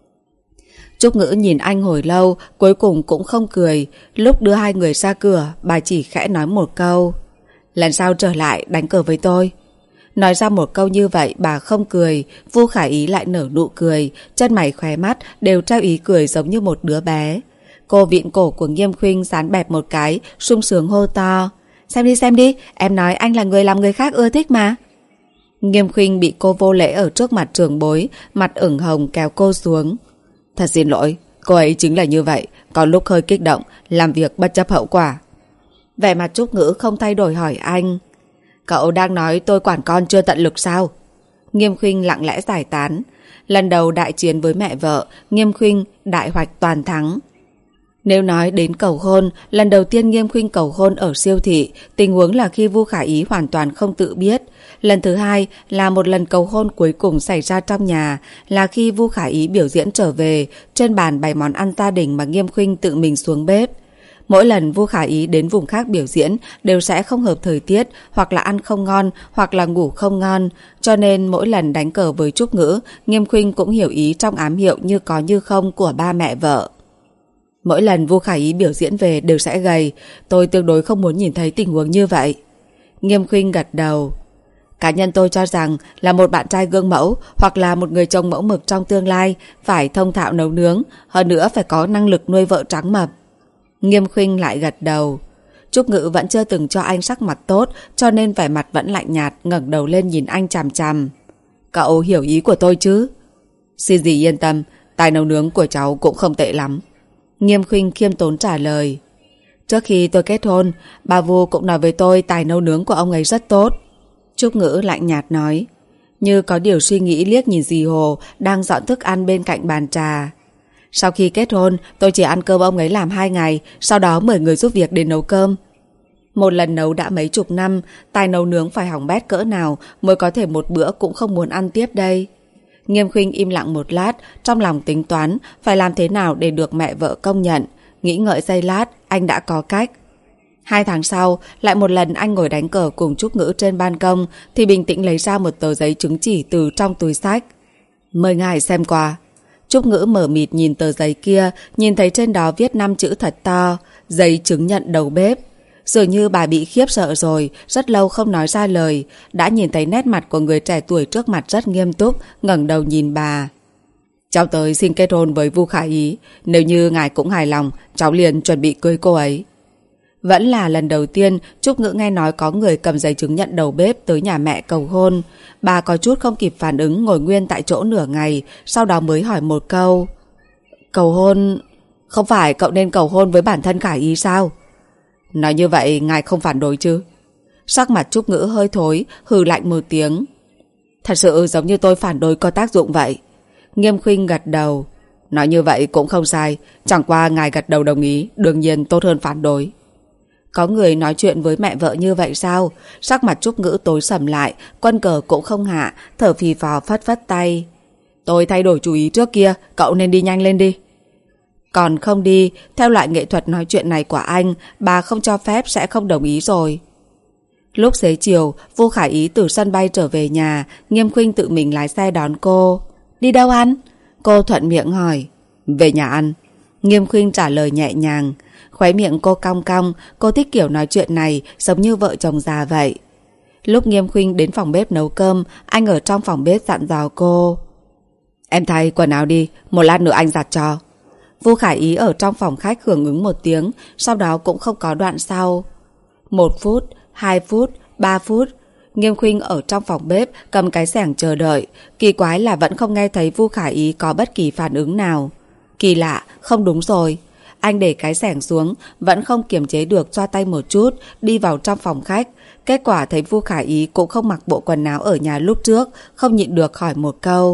Trúc Ngữ nhìn anh hồi lâu, cuối cùng cũng không cười. Lúc đưa hai người ra cửa, bà chỉ khẽ nói một câu. Lần sau trở lại đánh cờ với tôi. Nói ra một câu như vậy bà không cười. Vu Khả Ý lại nở nụ cười, chân mày khóe mắt đều trao ý cười giống như một đứa bé. Cô vịn cổ của Nghiêm Khuynh dán bẹp một cái, sung sướng hô to. Xem đi xem đi, em nói anh là người làm người khác ưa thích mà. Nghiêm Khuynh bị cô vô lễ ở trước mặt trưởng bối, mặt ửng hồng kéo cô xuống. Thật xin lỗi, cô ấy chính là như vậy, có lúc hơi kích động, làm việc bất chấp hậu quả. Vẻ mặt Trúc Ngữ không thay đổi hỏi anh. Cậu đang nói tôi quản con chưa tận lực sao? Nghiêm Khuynh lặng lẽ giải tán. Lần đầu đại chiến với mẹ vợ, Nghiêm Khuynh đại hoạch toàn thắng. Nếu nói đến cầu hôn, lần đầu tiên Nghiêm Khuynh cầu hôn ở siêu thị, tình huống là khi Vu Khả Ý hoàn toàn không tự biết. Lần thứ hai là một lần cầu hôn cuối cùng xảy ra trong nhà, là khi Vu Khả Ý biểu diễn trở về, trên bàn bày món ăn gia đình mà Nghiêm Khuynh tự mình xuống bếp. Mỗi lần Vu Khả Ý đến vùng khác biểu diễn đều sẽ không hợp thời tiết, hoặc là ăn không ngon, hoặc là ngủ không ngon. Cho nên mỗi lần đánh cờ với Trúc Ngữ, Nghiêm Khuynh cũng hiểu ý trong ám hiệu như có như không của ba mẹ vợ. Mỗi lần Vu Khả Ý biểu diễn về đều sẽ gầy, tôi tương đối không muốn nhìn thấy tình huống như vậy. Nghiêm Khuynh gật đầu. Cá nhân tôi cho rằng là một bạn trai gương mẫu hoặc là một người chồng mẫu mực trong tương lai phải thông thạo nấu nướng, hơn nữa phải có năng lực nuôi vợ trắng mập. Nghiêm Khuynh lại gật đầu. Trúc Ngữ vẫn chưa từng cho anh sắc mặt tốt, cho nên vẻ mặt vẫn lạnh nhạt, ngẩng đầu lên nhìn anh chằm chằm. Cậu hiểu ý của tôi chứ? Xin dì yên tâm, tài nấu nướng của cháu cũng không tệ lắm. Nghiêm Khuynh khiêm tốn trả lời. Trước khi tôi kết hôn, bà Vu cũng nói với tôi tài nấu nướng của ông ấy rất tốt. Trúc Ngữ lạnh nhạt nói, như có điều suy nghĩ liếc nhìn dì Hồ đang dọn thức ăn bên cạnh bàn trà. Sau khi kết hôn, tôi chỉ ăn cơm ông ấy làm hai ngày, sau đó mời người giúp việc đến nấu cơm. Một lần nấu đã mấy chục năm, tài nấu nướng phải hỏng bét cỡ nào mới có thể một bữa cũng không muốn ăn tiếp đây. Nghiêm Khuynh im lặng một lát, trong lòng tính toán phải làm thế nào để được mẹ vợ công nhận. Nghĩ ngợi giây lát, anh đã có cách. Hai tháng sau, lại một lần anh ngồi đánh cờ cùng Trúc Ngữ trên ban công thì bình tĩnh lấy ra một tờ giấy chứng chỉ từ trong túi xách. Mời ngài xem qua. Trúc Ngữ mở mịt nhìn tờ giấy kia, nhìn thấy trên đó viết năm chữ thật to, giấy chứng nhận đầu bếp. Dường như bà bị khiếp sợ rồi, rất lâu không nói ra lời, đã nhìn thấy nét mặt của người trẻ tuổi trước mặt rất nghiêm túc, ngẩng đầu nhìn bà. Cháu tới xin kết hôn với Vu Khả Ý, nếu như ngài cũng hài lòng, cháu liền chuẩn bị cưới cô ấy. Vẫn là lần đầu tiên Trúc Ngữ nghe nói có người cầm giấy chứng nhận đầu bếp tới nhà mẹ cầu hôn. Bà có chút không kịp phản ứng, ngồi nguyên tại chỗ nửa ngày, sau đó mới hỏi một câu. Cầu hôn... Không phải cậu nên cầu hôn với bản thân Khả Ý sao? Nói như vậy ngài không phản đối chứ? Sắc mặt Trúc Ngữ hơi thối, hừ lạnh một tiếng. Thật sự giống như tôi phản đối có tác dụng vậy. Nghiêm Khuynh gật đầu. Nói như vậy cũng không sai, chẳng qua ngài gật đầu đồng ý, đương nhiên tốt hơn phản đối. Có người nói chuyện với mẹ vợ như vậy sao? Sắc mặt Trúc Ngữ tối sầm lại, quân cờ cũng không hạ, thở phì phò phất phất tay. Tôi thay đổi chủ ý trước kia, cậu nên đi nhanh lên đi. Còn không đi, theo loại nghệ thuật nói chuyện này của anh, bà không cho phép sẽ không đồng ý rồi. Lúc xế chiều, Vu Khả Ý từ sân bay trở về nhà, Nghiêm Khuynh tự mình lái xe đón cô. Đi đâu ăn? Cô thuận miệng hỏi. Về nhà ăn. Nghiêm Khuynh trả lời nhẹ nhàng. Khóe miệng cô cong cong, cô thích kiểu nói chuyện này, giống như vợ chồng già vậy. Lúc Nghiêm Khuynh đến phòng bếp nấu cơm, anh ở trong phòng bếp dặn dò cô. Em thay quần áo đi, một lát nữa anh giặt cho. Vu Khả Ý ở trong phòng khách hưởng ứng một tiếng, sau đó cũng không có đoạn sau. Một phút, hai phút, ba phút. Nghiêm Khuynh ở trong phòng bếp cầm cái xẻng chờ đợi. Kỳ quái là vẫn không nghe thấy Vu Khả Ý có bất kỳ phản ứng nào. Kỳ lạ, không đúng rồi. Anh để cái xẻng xuống, vẫn không kiềm chế được xoa tay một chút, đi vào trong phòng khách. Kết quả thấy Vu Khả Ý cũng không mặc bộ quần áo ở nhà lúc trước, không nhịn được hỏi một câu.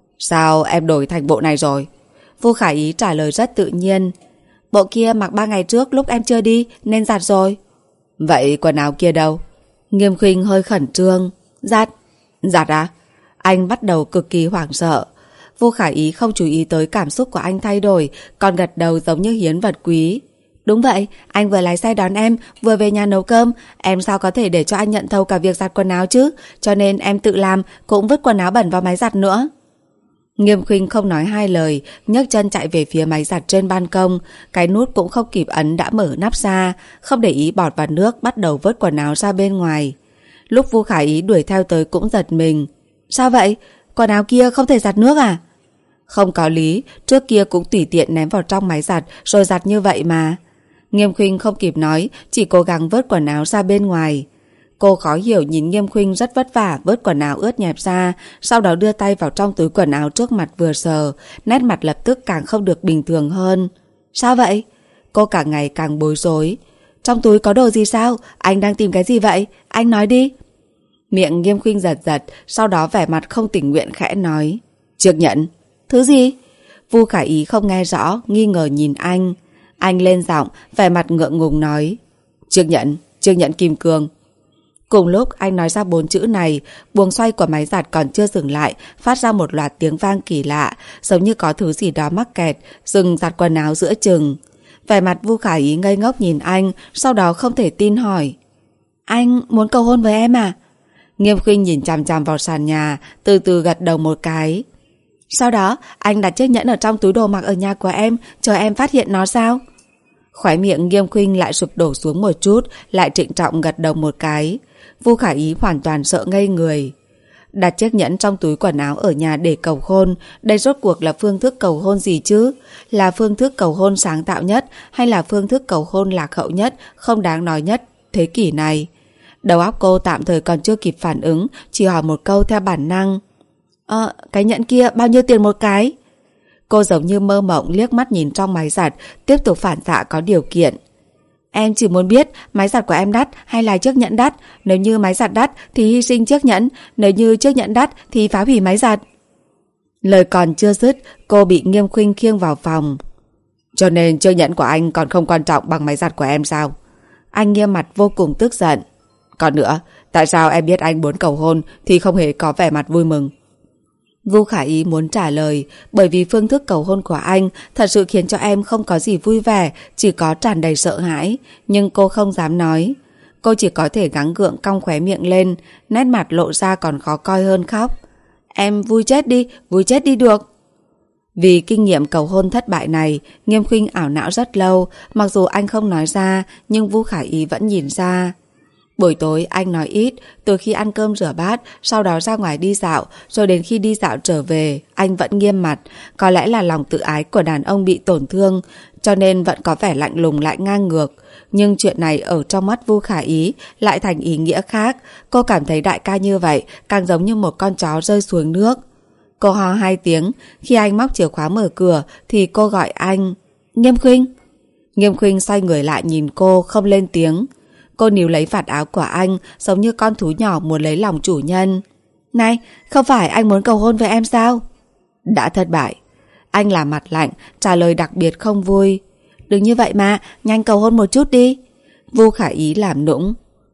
Sao em đổi thành bộ này rồi? Vu Khả Ý trả lời rất tự nhiên. Bộ kia mặc ba ngày trước lúc em chưa đi nên giặt rồi. Vậy quần áo kia đâu? Nghiêm Khuynh hơi khẩn trương. Giặt? Giặt à? Anh bắt đầu cực kỳ hoảng sợ. Vu Khả Ý không chú ý tới cảm xúc của anh thay đổi, còn gật đầu giống như hiến vật quý. Đúng vậy, anh vừa lái xe đón em, vừa về nhà nấu cơm. Em sao có thể để cho anh nhận thầu cả việc giặt quần áo chứ? Cho nên em tự làm, cũng vứt quần áo bẩn vào máy giặt nữa. Nghiêm Khuynh không nói hai lời, nhấc chân chạy về phía máy giặt trên ban công. Cái nút cũng không kịp ấn đã mở nắp ra, không để ý bọt và nước, bắt đầu vớt quần áo ra bên ngoài. Lúc Vu Khả Ý đuổi theo tới cũng giật mình. Sao vậy? Quần áo kia không thể giặt nước à? Không có lý, trước kia cũng tùy tiện ném vào trong máy giặt rồi giặt như vậy mà. Nghiêm Khuynh không kịp nói, chỉ cố gắng vớt quần áo ra bên ngoài. Cô khó hiểu nhìn Nghiêm Khuynh rất vất vả vớt quần áo ướt nhẹp ra, sau đó đưa tay vào trong túi quần áo trước mặt vừa sờ, nét mặt lập tức càng không được bình thường hơn. Sao vậy? Cô càng ngày càng bối rối. Trong túi có đồ gì sao? Anh đang tìm cái gì vậy? Anh nói đi. Miệng Nghiêm Khuynh giật giật, sau đó vẻ mặt không tình nguyện khẽ nói. Chiếc nhẫn. Thứ gì? Vu Khả Ý không nghe rõ, nghi ngờ nhìn anh. Anh lên giọng, vẻ mặt ngượng ngùng nói: Chiếc nhẫn, chiếc nhẫn kim cương. Cùng lúc anh nói ra bốn chữ này, buồng xoay của máy giặt còn chưa dừng lại, phát ra một loạt tiếng vang kỳ lạ, giống như có thứ gì đó mắc kẹt, dừng giặt quần áo giữa chừng. Vẻ mặt Vu Khả Ý ngây ngốc nhìn anh, sau đó không thể tin hỏi: Anh muốn cầu hôn với em à? Nghiêm Khuynh nhìn chằm chằm vào sàn nhà, từ từ gật đầu một cái. Sau đó anh đặt chiếc nhẫn ở trong túi đồ mặc ở nhà của em, chờ em phát hiện nó sao? Khóe miệng Nghiêm Khuynh lại sụp đổ xuống một chút, lại trịnh trọng gật đầu một cái. Vu Khả Ý hoàn toàn sợ ngây người. Đặt chiếc nhẫn trong túi quần áo ở nhà để cầu hôn, đây rốt cuộc là phương thức cầu hôn gì chứ? Là phương thức cầu hôn sáng tạo nhất hay là phương thức cầu hôn lạc hậu nhất, không đáng nói nhất thế kỷ này? Đầu óc cô tạm thời còn chưa kịp phản ứng, chỉ hỏi một câu theo bản năng. Ờ, cái nhẫn kia bao nhiêu tiền một cái? Cô giống như mơ mộng liếc mắt nhìn trong máy giặt, tiếp tục phản xạ có điều kiện. Em chỉ muốn biết máy giặt của em đắt hay là chiếc nhẫn đắt. Nếu như máy giặt đắt thì hy sinh chiếc nhẫn, nếu như chiếc nhẫn đắt thì phá hủy máy giặt. Lời còn chưa dứt, cô bị Nghiêm Khuynh khiêng vào phòng. Cho nên chiếc nhẫn của anh còn không quan trọng bằng máy giặt của em sao? Anh nghiêm mặt vô cùng tức giận. Còn nữa, tại sao em biết anh muốn cầu hôn thì không hề có vẻ mặt vui mừng? Vu Khả Ý muốn trả lời, bởi vì phương thức cầu hôn của anh thật sự khiến cho em không có gì vui vẻ, chỉ có tràn đầy sợ hãi. Nhưng cô không dám nói. Cô chỉ có thể gắng gượng cong khóe miệng lên, nét mặt lộ ra còn khó coi hơn khóc. Em vui chết đi, vui chết đi được. Vì kinh nghiệm cầu hôn thất bại này, Nghiêm Khuynh ảo não rất lâu. Mặc dù anh không nói ra, nhưng Vu Khả Ý vẫn nhìn ra. Buổi tối anh nói ít, từ khi ăn cơm rửa bát, sau đó ra ngoài đi dạo, rồi đến khi đi dạo trở về, anh vẫn nghiêm mặt. Có lẽ là lòng tự ái của đàn ông bị tổn thương, cho nên vẫn có vẻ lạnh lùng lại ngang ngược. Nhưng chuyện này ở trong mắt Vu Khả Ý lại thành ý nghĩa khác. Cô cảm thấy đại ca như vậy càng giống như một con chó rơi xuống nước. Cô ho hai tiếng, khi anh móc chìa khóa mở cửa thì cô gọi anh. Nghiêm Khuynh. Nghiêm Khuynh xoay người lại nhìn cô, không lên tiếng. Cô níu lấy vạt áo của anh, giống như con thú nhỏ muốn lấy lòng chủ nhân. Này, không phải anh muốn cầu hôn với em sao? Đã thất bại. Anh làm mặt lạnh, trả lời đặc biệt không vui. Đừng như vậy mà, nhanh cầu hôn một chút đi. Vu Khả Ý làm nũng.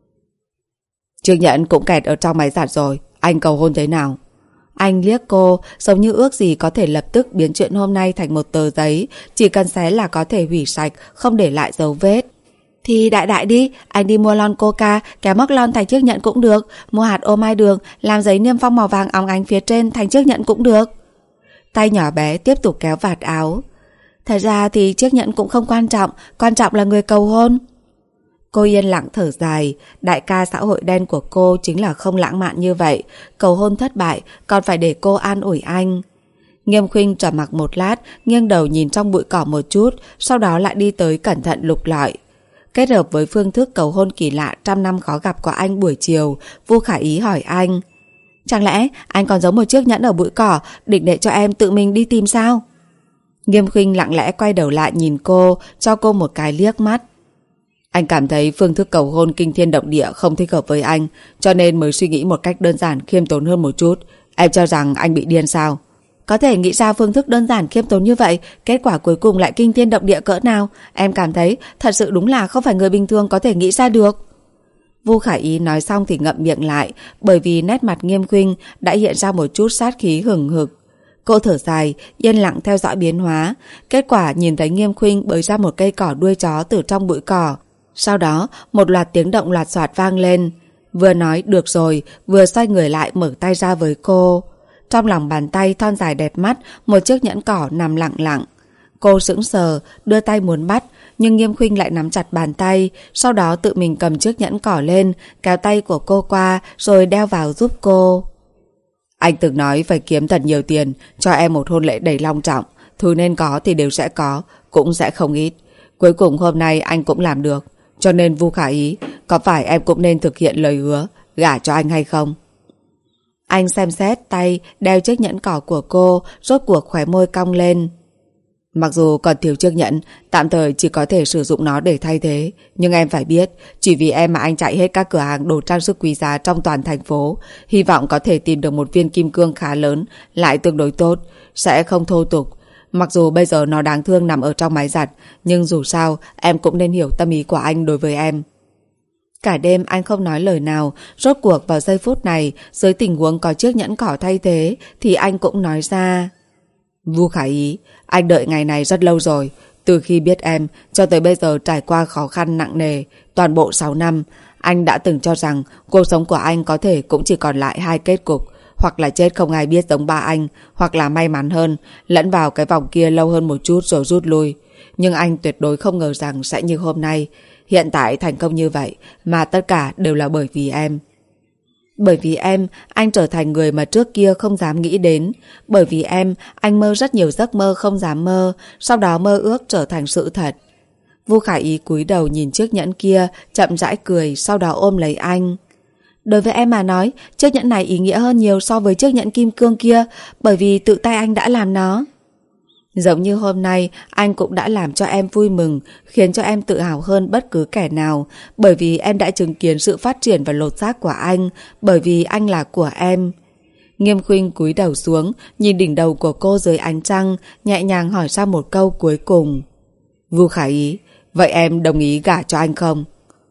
Chiếc nhẫn cũng kẹt ở trong máy giặt rồi, anh cầu hôn thế nào? Anh liếc cô, giống như ước gì có thể lập tức biến chuyện hôm nay thành một tờ giấy, chỉ cần xé là có thể hủy sạch, không để lại dấu vết. Thì đại đại đi, anh đi mua lon coca, kéo móc lon thành chiếc nhẫn cũng được. Mua hạt ô mai đường, làm giấy niêm phong màu vàng óng ánh phía trên thành chiếc nhẫn cũng được. Tay nhỏ bé tiếp tục kéo vạt áo. Thật ra thì chiếc nhẫn cũng không quan trọng, quan trọng là người cầu hôn. Cô yên lặng thở dài, đại ca xã hội đen của cô chính là không lãng mạn như vậy. Cầu hôn thất bại, còn phải để cô an ủi anh. Nghiêm Khuynh trầm mặc một lát, nghiêng đầu nhìn trong bụi cỏ một chút, sau đó lại đi tới cẩn thận lục lọi. Kết hợp với phương thức cầu hôn kỳ lạ trăm năm khó gặp của anh buổi chiều, Vu Khả Ý hỏi anh. Chẳng lẽ anh còn giấu một chiếc nhẫn ở bụi cỏ, định để cho em tự mình đi tìm sao? Nghiêm Khuynh lặng lẽ quay đầu lại nhìn cô, cho cô một cái liếc mắt. Anh cảm thấy phương thức cầu hôn kinh thiên động địa không thích hợp với anh, cho nên mới suy nghĩ một cách đơn giản khiêm tốn hơn một chút. Em cho rằng anh bị điên sao? Có thể nghĩ ra phương thức đơn giản khiêm tốn như vậy, kết quả cuối cùng lại kinh thiên động địa cỡ nào? Em cảm thấy thật sự đúng là không phải người bình thường có thể nghĩ ra được. Vu Khả Ý nói xong thì ngậm miệng lại, bởi vì nét mặt Nghiêm Khuynh đã hiện ra một chút sát khí hừng hực. Cô thở dài, yên lặng theo dõi biến hóa. Kết quả nhìn thấy Nghiêm Khuynh bới ra một cây cỏ đuôi chó từ trong bụi cỏ. Sau đó một loạt tiếng động loạt soạt vang lên. Vừa nói được rồi, vừa xoay người lại mở tay ra với cô. Trong lòng bàn tay thon dài đẹp mắt, một chiếc nhẫn cỏ nằm lặng lặng. Cô sững sờ, đưa tay muốn bắt, nhưng Nghiêm Khuynh lại nắm chặt bàn tay, sau đó tự mình cầm chiếc nhẫn cỏ lên, kéo tay của cô qua, rồi đeo vào giúp cô. Anh từng nói phải kiếm thật nhiều tiền, cho em một hôn lễ đầy long trọng. Thứ nên có thì đều sẽ có, cũng sẽ không ít. Cuối cùng hôm nay anh cũng làm được. Cho nên Vu Khả Ý, có phải em cũng nên thực hiện lời hứa, gả cho anh hay không? Anh xem xét tay đeo chiếc nhẫn cỏ của cô, rốt cuộc khóe môi cong lên. Mặc dù còn thiếu chiếc nhẫn, tạm thời chỉ có thể sử dụng nó để thay thế. Nhưng em phải biết, chỉ vì em mà anh chạy hết các cửa hàng đồ trang sức quý giá trong toàn thành phố. Hy vọng có thể tìm được một viên kim cương khá lớn, lại tương đối tốt, sẽ không thô tục. Mặc dù bây giờ nó đáng thương nằm ở trong máy giặt, nhưng dù sao em cũng nên hiểu tâm ý của anh đối với em. Cả đêm anh không nói lời nào. Rốt cuộc vào giây phút này, dưới tình huống có chiếc nhẫn cỏ thay thế, thì anh cũng nói ra. Vu Khả Ý, anh đợi ngày này rất lâu rồi. Từ khi biết em cho tới bây giờ trải qua khó khăn nặng nề toàn bộ sáu năm, anh đã từng cho rằng cuộc sống của anh có thể cũng chỉ còn lại hai kết cục, hoặc là chết không ai biết giống ba anh, hoặc là may mắn hơn, lẫn vào cái vòng kia lâu hơn một chút rồi rút lui. Nhưng anh tuyệt đối không ngờ rằng sẽ như hôm nay. Hiện tại thành công như vậy, mà tất cả đều là bởi vì em. Bởi vì em, anh trở thành người mà trước kia không dám nghĩ đến. Bởi vì em, anh mơ rất nhiều giấc mơ không dám mơ, sau đó mơ ước trở thành sự thật. Vu Khả Ý cúi đầu nhìn chiếc nhẫn kia, chậm rãi cười, sau đó ôm lấy anh. Đối với em mà nói, chiếc nhẫn này ý nghĩa hơn nhiều so với chiếc nhẫn kim cương kia, bởi vì tự tay anh đã làm nó. Giống như hôm nay, anh cũng đã làm cho em vui mừng, khiến cho em tự hào hơn bất cứ kẻ nào, bởi vì em đã chứng kiến sự phát triển và lột xác của anh, bởi vì anh là của em. Nghiêm Khuynh cúi đầu xuống, nhìn đỉnh đầu của cô dưới ánh trăng, nhẹ nhàng hỏi ra một câu cuối cùng. Vu Khả Ý, vậy em đồng ý gả cho anh không?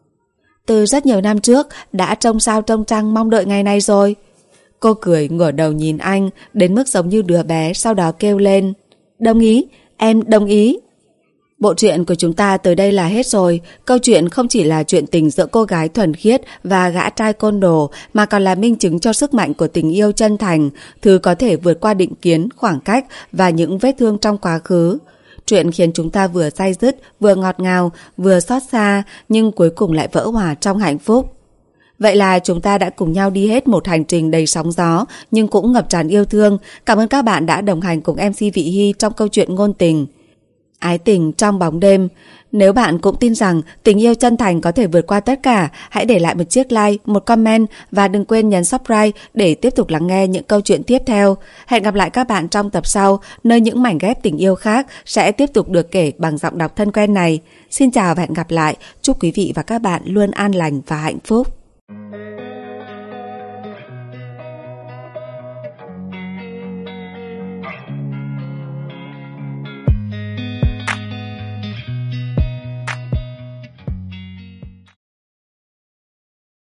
Từ rất nhiều năm trước, đã trông sao trông trăng mong đợi ngày này rồi. Cô cười ngửa đầu nhìn anh, đến mức giống như đứa bé, sau đó kêu lên. Đồng ý, em đồng ý. Bộ truyện của chúng ta tới đây là hết rồi. Câu chuyện không chỉ là chuyện tình giữa cô gái thuần khiết và gã trai côn đồ, mà còn là minh chứng cho sức mạnh của tình yêu chân thành, thứ có thể vượt qua định kiến, khoảng cách và những vết thương trong quá khứ. Chuyện khiến chúng ta vừa day dứt, vừa ngọt ngào, vừa xót xa, nhưng cuối cùng lại vỡ hòa trong hạnh phúc. Vậy là chúng ta đã cùng nhau đi hết một hành trình đầy sóng gió, nhưng cũng ngập tràn yêu thương. Cảm ơn các bạn đã đồng hành cùng em xê Vị Hy trong câu chuyện ngôn tình Ái Tình Trong Bóng Đêm. Nếu bạn cũng tin rằng tình yêu chân thành có thể vượt qua tất cả, hãy để lại một chiếc like, một comment và đừng quên nhấn subscribe để tiếp tục lắng nghe những câu chuyện tiếp theo. Hẹn gặp lại các bạn trong tập sau, nơi những mảnh ghép tình yêu khác sẽ tiếp tục được kể bằng giọng đọc thân quen này. Xin chào và hẹn gặp lại. Chúc quý vị và các bạn luôn an lành và hạnh phúc.